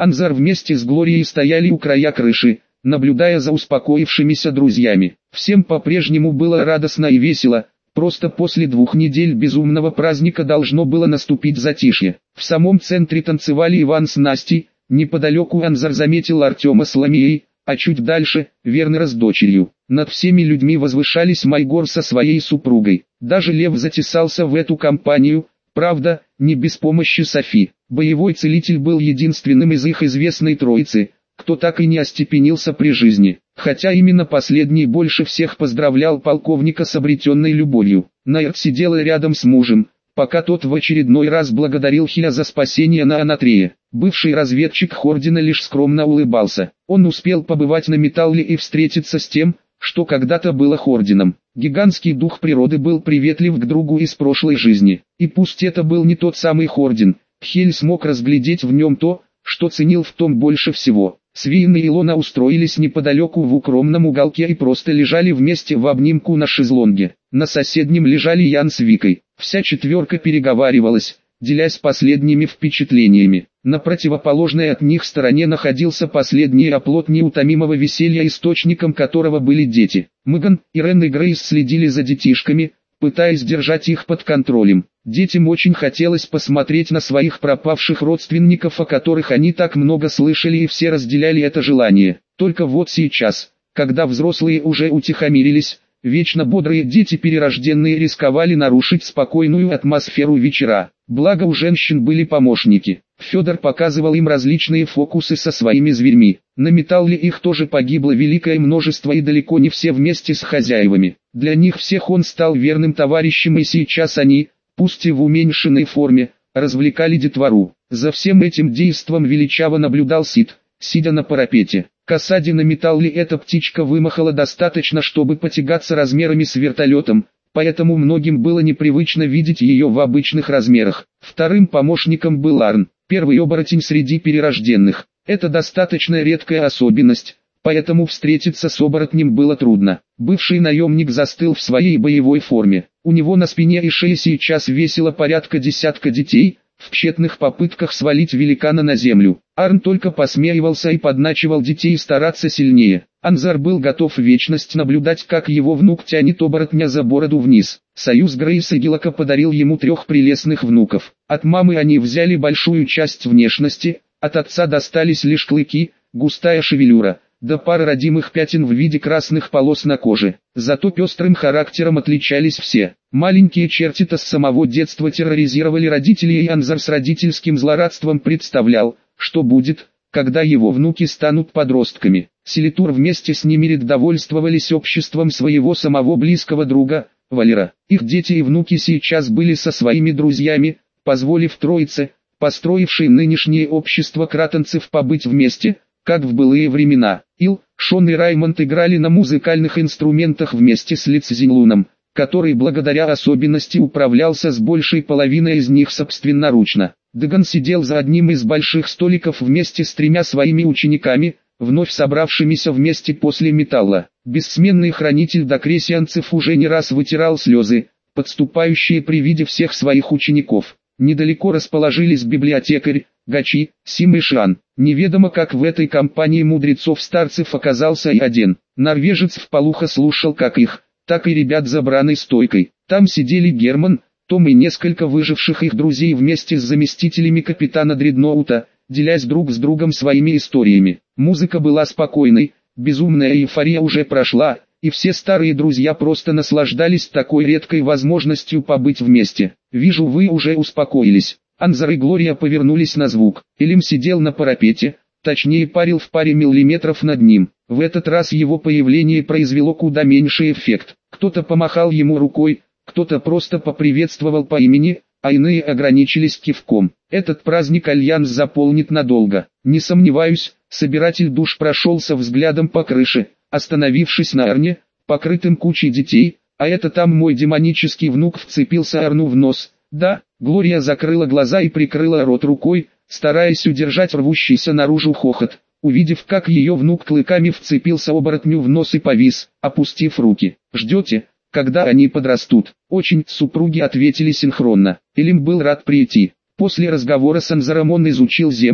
Анзар вместе с Глорией стояли у края крыши, наблюдая за успокоившимися друзьями. Всем по-прежнему было радостно и весело, просто после 2 недель безумного праздника должно было наступить затишье. В самом центре танцевали Иван с Настей, неподалеку Анзар заметил Артема с Ламией, а чуть дальше – Вернера с дочерью. Над всеми людьми возвышались Майгор со своей супругой. Даже Лев затесался в эту компанию, правда, не без помощи Софи. Боевой целитель был единственным из их известной троицы, кто так и не остепенился при жизни. Хотя именно последний больше всех поздравлял полковника с обретенной любовью. Найрт сидела рядом с мужем, пока тот в очередной раз благодарил Хиля за спасение на Анатрее. Бывший разведчик Хордина лишь скромно улыбался. Он успел побывать на Металле и встретиться с тем, что когда-то было Хордином. Гигантский дух природы был приветлив к другу из прошлой жизни. И пусть это был не тот самый Хордин, Хель смог разглядеть в нем то, что ценил в том больше всего. Свиин и Илона устроились неподалеку в укромном уголке и просто лежали вместе в обнимку на шезлонге. На соседнем лежали Ян с Викой. Вся четверка переговаривалась, делясь последними впечатлениями. На противоположной от них стороне находился последний оплот неутомимого веселья, источником которого были дети. Меган, Ирен и Грейс следили за детишками, пытаясь держать их под контролем. Детям очень хотелось посмотреть на своих пропавших родственников, о которых они так много слышали, и все разделяли это желание. Только вот сейчас, когда взрослые уже утихомирились, вечно бодрые дети перерожденные рисковали нарушить спокойную атмосферу вечера. Благо у женщин были помощники. Федор показывал им различные фокусы со своими зверьми. На Металле их тоже погибло великое множество, и далеко не все вместе с хозяевами. Для них всех он стал верным товарищем, и сейчас они, пусть и в уменьшенной форме, развлекали детвору. За всем этим действом величаво наблюдал Сид, сидя на парапете. К осаде на Металле эта птичка вымахала достаточно, чтобы потягаться размерами с вертолетом, поэтому многим было непривычно видеть ее в обычных размерах. Вторым помощником был Арн, первый оборотень среди перерожденных. Это достаточно редкая особенность, поэтому встретиться с оборотнем было трудно. Бывший наемник застыл в своей боевой форме. У него на спине и шее сейчас весило порядка десятка детей, в тщетных попытках свалить великана на землю. Арн только посмеивался и подначивал детей стараться сильнее. Анзар был готов в вечность наблюдать, как его внук тянет оборотня за бороду вниз. Союз Грейс и Гиллока подарил ему 3 прелестных внуков. От мамы они взяли большую часть внешности, от отца достались лишь клыки, густая шевелюра, да пара родимых пятен в виде красных полос на коже. Зато пестрым характером отличались все. Маленькие черти-то с самого детства терроризировали родителей, и Анзар с родительским злорадством представлял, что будет, когда его внуки станут подростками. Селитур вместе с Немирит довольствовались обществом своего самого близкого друга, Валера. Их дети и внуки сейчас были со своими друзьями, позволив троице, построившей нынешнее общество кратонцев, побыть вместе, как в былые времена. Ил, Шон и Раймонд играли на музыкальных инструментах вместе с Лицзинлуном, который благодаря особенности управлялся с большей половиной из них собственноручно. Деган сидел за одним из больших столиков вместе с 3 своими учениками, вновь собравшимися вместе после Металла. Бессменный хранитель докресианцев уже не раз вытирал слезы, подступающие при виде всех своих учеников. Недалеко расположились библиотекарь, Гачи, Сим и Шан. Неведомо как в этой компании мудрецов-старцев оказался и один. Норвежец вполуха слушал как их, так и ребят за бранной стойкой. Там сидели Герман, Том и несколько выживших их друзей вместе с заместителями капитана Дредноута, делясь друг с другом своими историями. Музыка была спокойной, безумная эйфория уже прошла, и все старые друзья просто наслаждались такой редкой возможностью побыть вместе. «Вижу, вы уже успокоились». Анзар и Глория повернулись на звук. Элим сидел на парапете, точнее парил в паре миллиметров над ним. В этот раз его появление произвело куда меньший эффект. Кто-то помахал ему рукой, кто-то просто поприветствовал по имени, а иные ограничились кивком. Этот праздник Альянс заполнит надолго. Не сомневаюсь, собиратель душ прошелся взглядом по крыше, остановившись на Арне, покрытым кучей детей, а это там мой демонический внук вцепился Арну в нос. Да, Глория закрыла глаза и прикрыла рот рукой, стараясь удержать рвущийся наружу хохот, увидев, как ее внук клыками вцепился оборотню в нос и повис, опустив руки. «Ждете, когда они подрастут?» «Очень», супруги ответили синхронно. Элим был рад прийти. После разговора с Анзаром он изучил землю,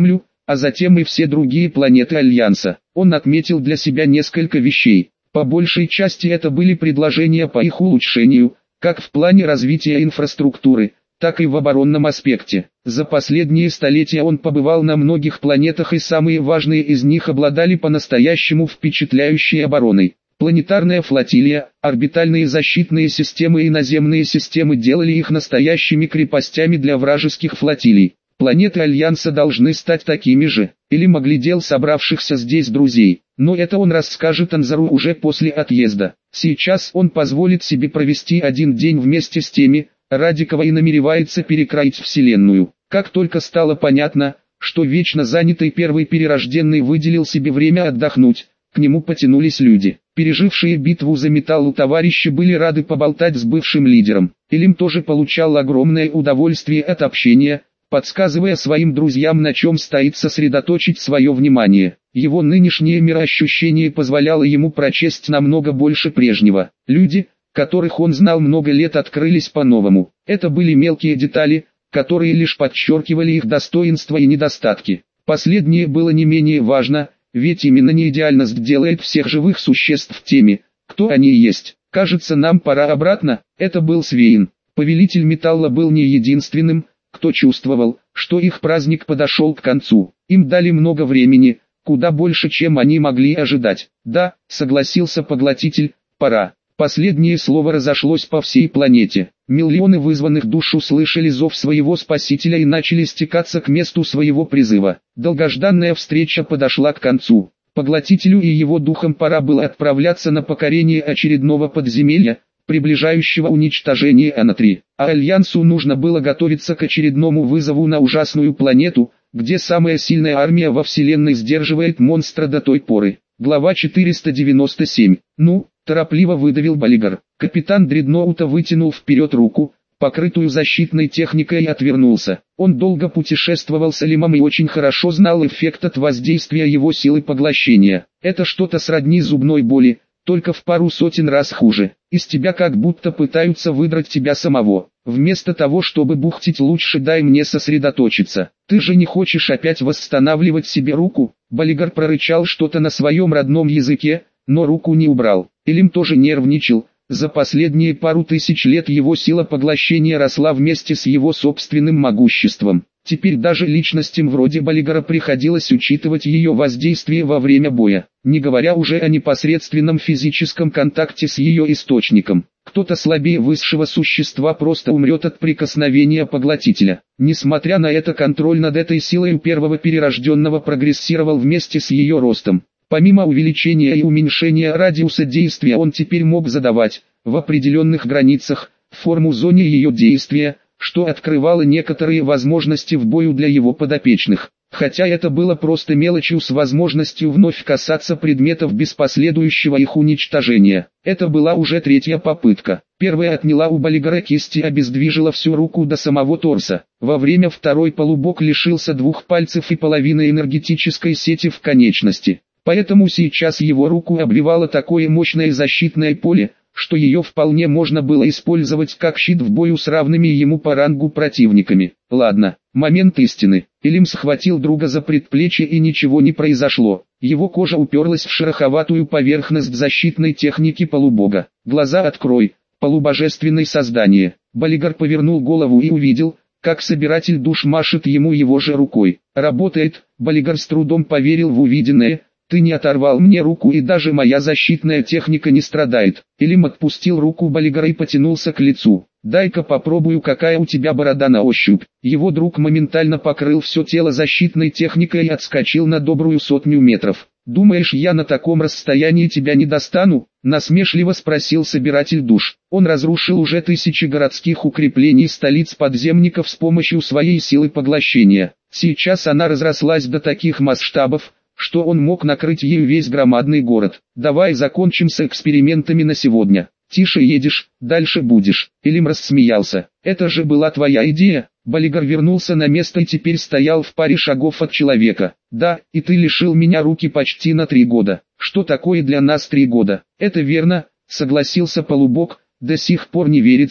а затем и все другие планеты Альянса. Он отметил для себя несколько вещей. По большей части это были предложения по их улучшению, как в плане развития инфраструктуры, так и в оборонном аспекте. За последние столетия он побывал на многих планетах, и самые важные из них обладали по-настоящему впечатляющей обороной. Планетарная флотилия, орбитальные защитные системы и наземные системы делали их настоящими крепостями для вражеских флотилий. Планеты Альянса должны стать такими же. Илим оглядел собравшихся здесь друзей, но это он расскажет Анзару уже после отъезда. Сейчас он позволит себе провести один день вместе с теми, ради кого и намеревается перекроить Вселенную. Как только стало понятно, что вечно занятый первый перерожденный выделил себе время отдохнуть, к нему потянулись люди. Пережившие битву за металл товарищи были рады поболтать с бывшим лидером. Илим тоже получал огромное удовольствие от общения, подсказывая своим друзьям, на чем стоит сосредоточить свое внимание. Его нынешнее мироощущение позволяло ему прочесть намного больше прежнего. Люди, которых он знал много лет, открылись по-новому. Это были мелкие детали, которые лишь подчеркивали их достоинства и недостатки. Последнее было не менее важно, ведь именно неидеальность делает всех живых существ теми, кто они есть. «Кажется, нам пора обратно», — это был Свейн. Повелитель металла был не единственным, кто чувствовал, что их праздник подошел к концу. Им дали много времени, куда больше, чем они могли ожидать. «Да», — согласился поглотитель, — «пора». Последнее слово разошлось по всей планете. Миллионы вызванных душ услышали зов своего спасителя и начали стекаться к месту своего призыва. Долгожданная встреча подошла к концу. Поглотителю и его духам пора было отправляться на покорение очередного подземелья, приближающего уничтожение Анатри. А Альянсу нужно было готовиться к очередному вызову на ужасную планету, где самая сильная армия во Вселенной сдерживает монстра до той поры. Глава 497. «Ну?» — торопливо выдавил Балигар. Капитан Дредноута вытянул вперед руку, покрытую защитной техникой, и отвернулся. Он долго путешествовал с Илимом и очень хорошо знал эффект от воздействия его силы поглощения. Это что-то сродни зубной боли, только в пару сотен раз хуже. Из тебя как будто пытаются выдрать тебя самого. Вместо того, чтобы бухтить, лучше дай мне сосредоточиться. Ты же не хочешь опять восстанавливать себе руку? Балигар прорычал что-то на своем родном языке, но руку не убрал. Илим тоже нервничал. За последние пару тысяч лет его сила поглощения росла вместе с его собственным могуществом. Теперь даже личностям вроде Балигара приходилось учитывать ее воздействие во время боя, не говоря уже о непосредственном физическом контакте с ее источником. Кто-то слабее высшего существа просто умрет от прикосновения поглотителя. Несмотря на это, контроль над этой силой у первого перерожденного прогрессировал вместе с ее ростом. Помимо увеличения и уменьшения радиуса действия, он теперь мог задавать, в определенных границах, форму зоне ее действия, что открывало некоторые возможности в бою для его подопечных. Хотя это было просто мелочью с возможностью вновь касаться предметов без последующего их уничтожения. Это была уже третья попытка. Первая отняла у Балигара кисти и обездвижила всю руку до самого торса. Во время второй полубог лишился 2 пальцев и половины энергетической сети в конечности. Поэтому сейчас его руку обливало такое мощное защитное поле, что ее вполне можно было использовать как щит в бою с равными ему по рангу противниками. Ладно, момент истины. Илим схватил друга за предплечье, и ничего не произошло. Его кожа уперлась в шероховатую поверхность защитной техники полубога. «Глаза открой, полубожественное создание». Балигар повернул голову и увидел, как собиратель душ машет ему его же рукой. «Работает», — Балигар с трудом поверил в увиденное. «Ты не оторвал мне руку, и даже моя защитная техника не страдает». Илим отпустил руку Балигара и потянулся к лицу. «Дай-ка попробую, какая у тебя борода на ощупь». Его друг моментально покрыл все тело защитной техникой и отскочил на добрую 100 метров. «Думаешь, я на таком расстоянии тебя не достану?» — насмешливо спросил собиратель душ. Он разрушил уже тысячи городских укреплений столиц подземников с помощью своей силы поглощения. Сейчас она разрослась до таких масштабов, что он мог накрыть ею весь громадный город. «Давай закончим с экспериментами на сегодня. Тише едешь, дальше будешь». Илим рассмеялся. «Это же была твоя идея». Балигар вернулся на место и теперь стоял в паре шагов от человека. «Да, и ты лишил меня руки почти на 3 года. Что такое для нас 3 года?» «Это верно», — согласился полубог. «До сих пор не верится,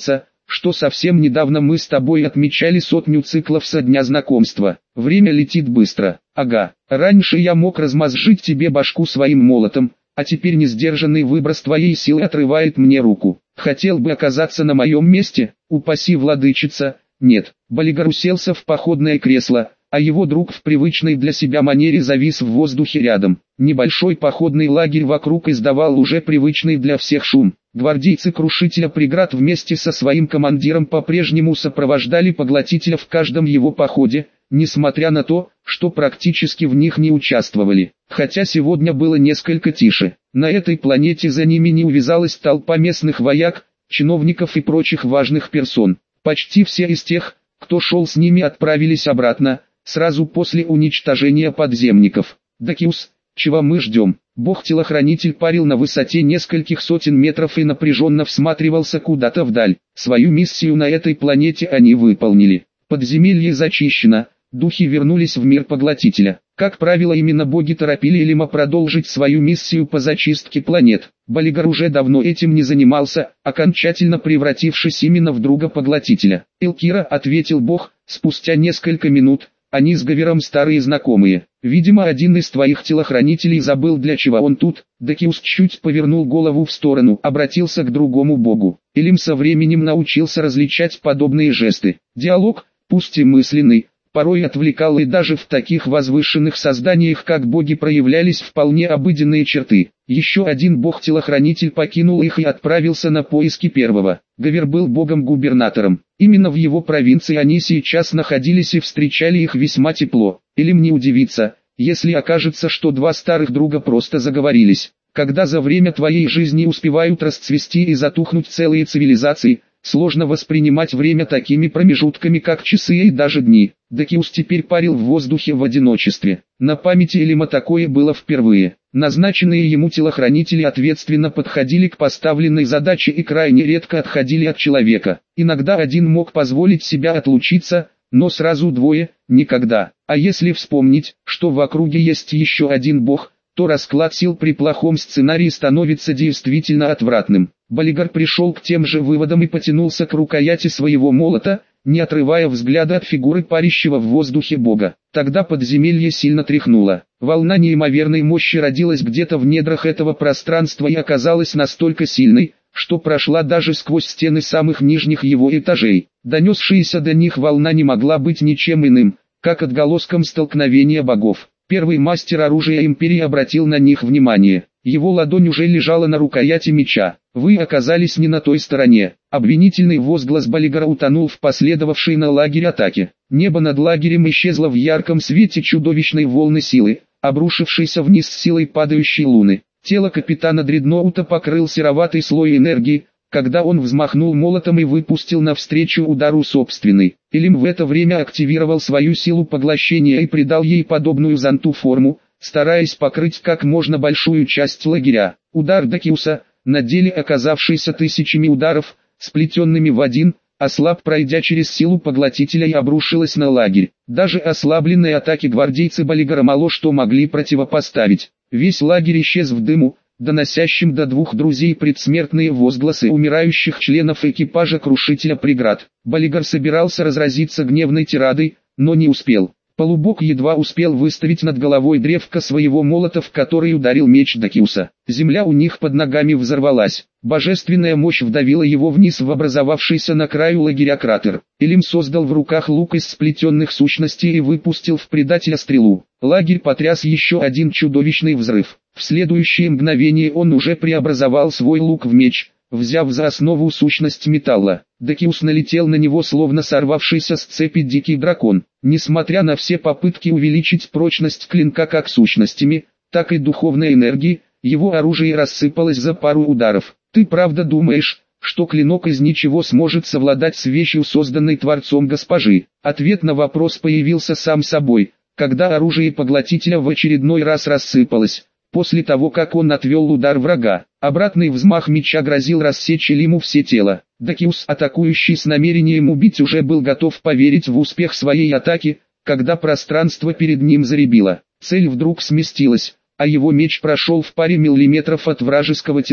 что совсем недавно мы с тобой отмечали 100 циклов со дня знакомства. Время летит быстро. Ага, раньше я мог размозжить тебе башку своим молотом, а теперь несдержанный выброс твоей силы отрывает мне руку. Хотел бы оказаться на моем месте, упаси владычица. Нет, Балигар уселся в походное кресло, а его друг в привычной для себя манере завис в воздухе рядом. Небольшой походный лагерь вокруг издавал уже привычный для всех шум. Гвардейцы Крушителя Преград вместе со своим командиром по-прежнему сопровождали Поглотителя в каждом его походе, несмотря на то, что практически в них не участвовали. Хотя сегодня было несколько тише. На этой планете за ними не увязалась толпа местных вояк, чиновников и прочих важных персон. Почти все из тех, кто шел с ними, отправились обратно, сразу после уничтожения подземников. Дакиус, чего мы ждем? Бог-телохранитель парил на высоте нескольких сотен метров и напряженно всматривался куда-то вдаль. Свою миссию на этой планете они выполнили. Подземелье зачищено, духи вернулись в мир Поглотителя. Как правило, именно боги торопили Элима продолжить свою миссию по зачистке планет. Балигар уже давно этим не занимался, окончательно превратившись именно в друга Поглотителя. «Элкира», — ответил бог, спустя несколько минут, — «они с Гавером старые знакомые. Видимо, один из твоих телохранителей забыл, для чего он тут». Дакиус чуть повернул голову в сторону, обратился к другому богу. Элим со временем научился различать подобные жесты. Диалог, пусть и мысленный, порой отвлекал, и даже в таких возвышенных созданиях, как боги, проявлялись вполне обыденные черты. Еще один бог-телохранитель покинул их и отправился на поиски первого. Гавер был богом-губернатором. Именно в его провинции они сейчас находились и встречали их весьма тепло. Элим не удивится, если окажется, что два старых друга просто заговорились. Когда за время твоей жизни успевают расцвести и затухнуть целые цивилизации, сложно воспринимать время такими промежутками, как часы и даже дни. Дакиус теперь парил в воздухе в одиночестве. На памяти Элима такое было впервые. Назначенные ему телохранители ответственно подходили к поставленной задаче и крайне редко отходили от человека. Иногда один мог позволить себя отлучиться, но сразу двое – никогда. А если вспомнить, что в округе есть еще один бог, то расклад сил при плохом сценарии становится действительно отвратным. Балигар пришел к тем же выводам и потянулся к рукояти своего молота, не отрывая взгляда от фигуры парящего в воздухе бога. Тогда подземелье сильно тряхнуло. Волна неимоверной мощи родилась где-то в недрах этого пространства и оказалась настолько сильной, что прошла даже сквозь стены самых нижних его этажей. Донесшаяся до них волна не могла быть ничем иным, как отголоском столкновения богов. Первый мастер оружия Империи обратил на них внимание. Его ладонь уже лежала на рукояти меча. «Вы оказались не на той стороне». Обвинительный возглас Балигара утонул в последовавшей на лагерь атаке. Небо над лагерем исчезло в ярком свете чудовищной волны силы, обрушившейся вниз с силой падающей луны. Тело капитана Дредноута покрыл сероватый слой энергии, когда он взмахнул молотом и выпустил навстречу удару собственный. Элим в это время активировал свою силу поглощения и придал ей подобную зонту форму, стараясь покрыть как можно большую часть лагеря. Удар Дакиуса, на деле оказавшийся тысячами ударов, сплетенными в один, ослаб, пройдя через силу Поглотителя, и обрушилась на лагерь. Даже ослабленные атаки гвардейцы Балигара мало что могли противопоставить. Весь лагерь исчез в дыму, доносящим до двух друзей предсмертные возгласы умирающих членов экипажа Крушителя Преград. Балигар собирался разразиться гневной тирадой, но не успел. Полубог едва успел выставить над головой древко своего молота, в который ударил меч Дакиуса. Земля у них под ногами взорвалась. Божественная мощь вдавила его вниз в образовавшийся на краю лагеря кратер. Элим создал в руках лук из сплетенных сущностей и выпустил в предателя стрелу. Лагерь потряс еще один чудовищный взрыв. В следующее мгновение он уже преобразовал свой лук в меч, взяв за основу сущность металла. Дакиус налетел на него, словно сорвавшийся с цепи дикий дракон. Несмотря на все попытки увеличить прочность клинка как сущностями, так и духовной энергии, его оружие рассыпалось за пару ударов. «Ты правда думаешь, что клинок из ничего сможет совладать с вещью, созданной Творцом госпожи?» Ответ на вопрос появился сам собой, когда оружие Поглотителя в очередной раз рассыпалось. После того, как он отвел удар врага, обратный взмах меча грозил рассечь Элиму все тело. Дакиус, атакующий с намерением убить, уже был готов поверить в успех своей атаки, когда пространство перед ним заребило. Цель вдруг сместилась, а его меч прошел в паре миллиметров от вражеского тела.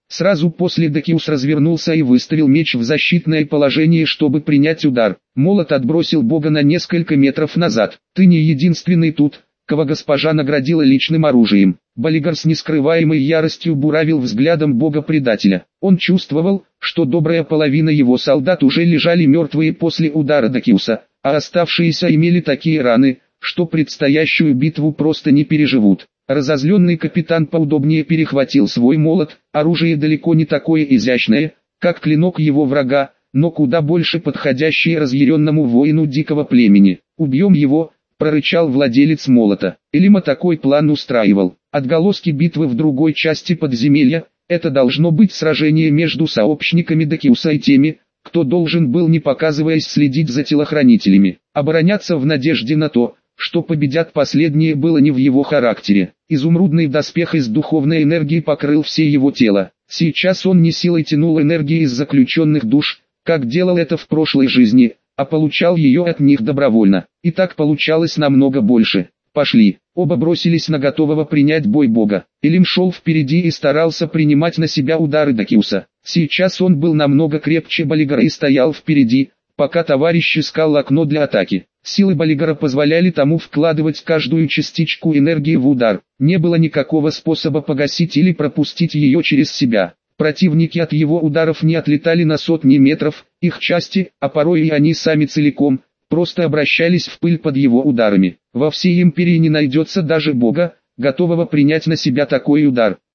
Сразу после Дакиус развернулся и выставил меч в защитное положение, чтобы принять удар. Молот отбросил бога на несколько метров назад. «Ты не единственный тут, кого госпожа наградила личным оружием». Балигар с нескрываемой яростью буравил взглядом бога-предателя. Он чувствовал, что добрая половина его солдат уже лежали мертвые после удара Дакиуса, а оставшиеся имели такие раны, что предстоящую битву просто не переживут. Разозленный капитан поудобнее перехватил свой молот. Оружие далеко не такое изящное, как клинок его врага, но куда больше подходящее разъяренному воину дикого племени. «Убьем его», — прорычал владелец молота. Элима такой план устраивал. Отголоски битвы в другой части подземелья. Это должно быть сражение между сообщниками Дакиуса и теми, кто должен был, не показываясь, следить за телохранителями. Обороняться в надежде на то, что победят последние, было не в его характере. Изумрудный доспех из духовной энергии покрыл все его тело. Сейчас он не силой тянул энергии из заключенных душ, как делал это в прошлой жизни, а получал ее от них добровольно. И так получалось намного больше. «Пошли». Оба бросились на готового принять бой бога. Элим шел впереди и старался принимать на себя удары Дакиуса. Сейчас он был намного крепче Балигара и стоял впереди, пока товарищ искал окно для атаки. Силы Балигара позволяли тому вкладывать каждую частичку энергии в удар. Не было никакого способа погасить или пропустить ее через себя. Противники от его ударов не отлетали на сотни метров, их части, а порой и они сами целиком, просто обращались в пыль под его ударами. Во всей империи не найдется даже бога, готового принять на себя такой удар.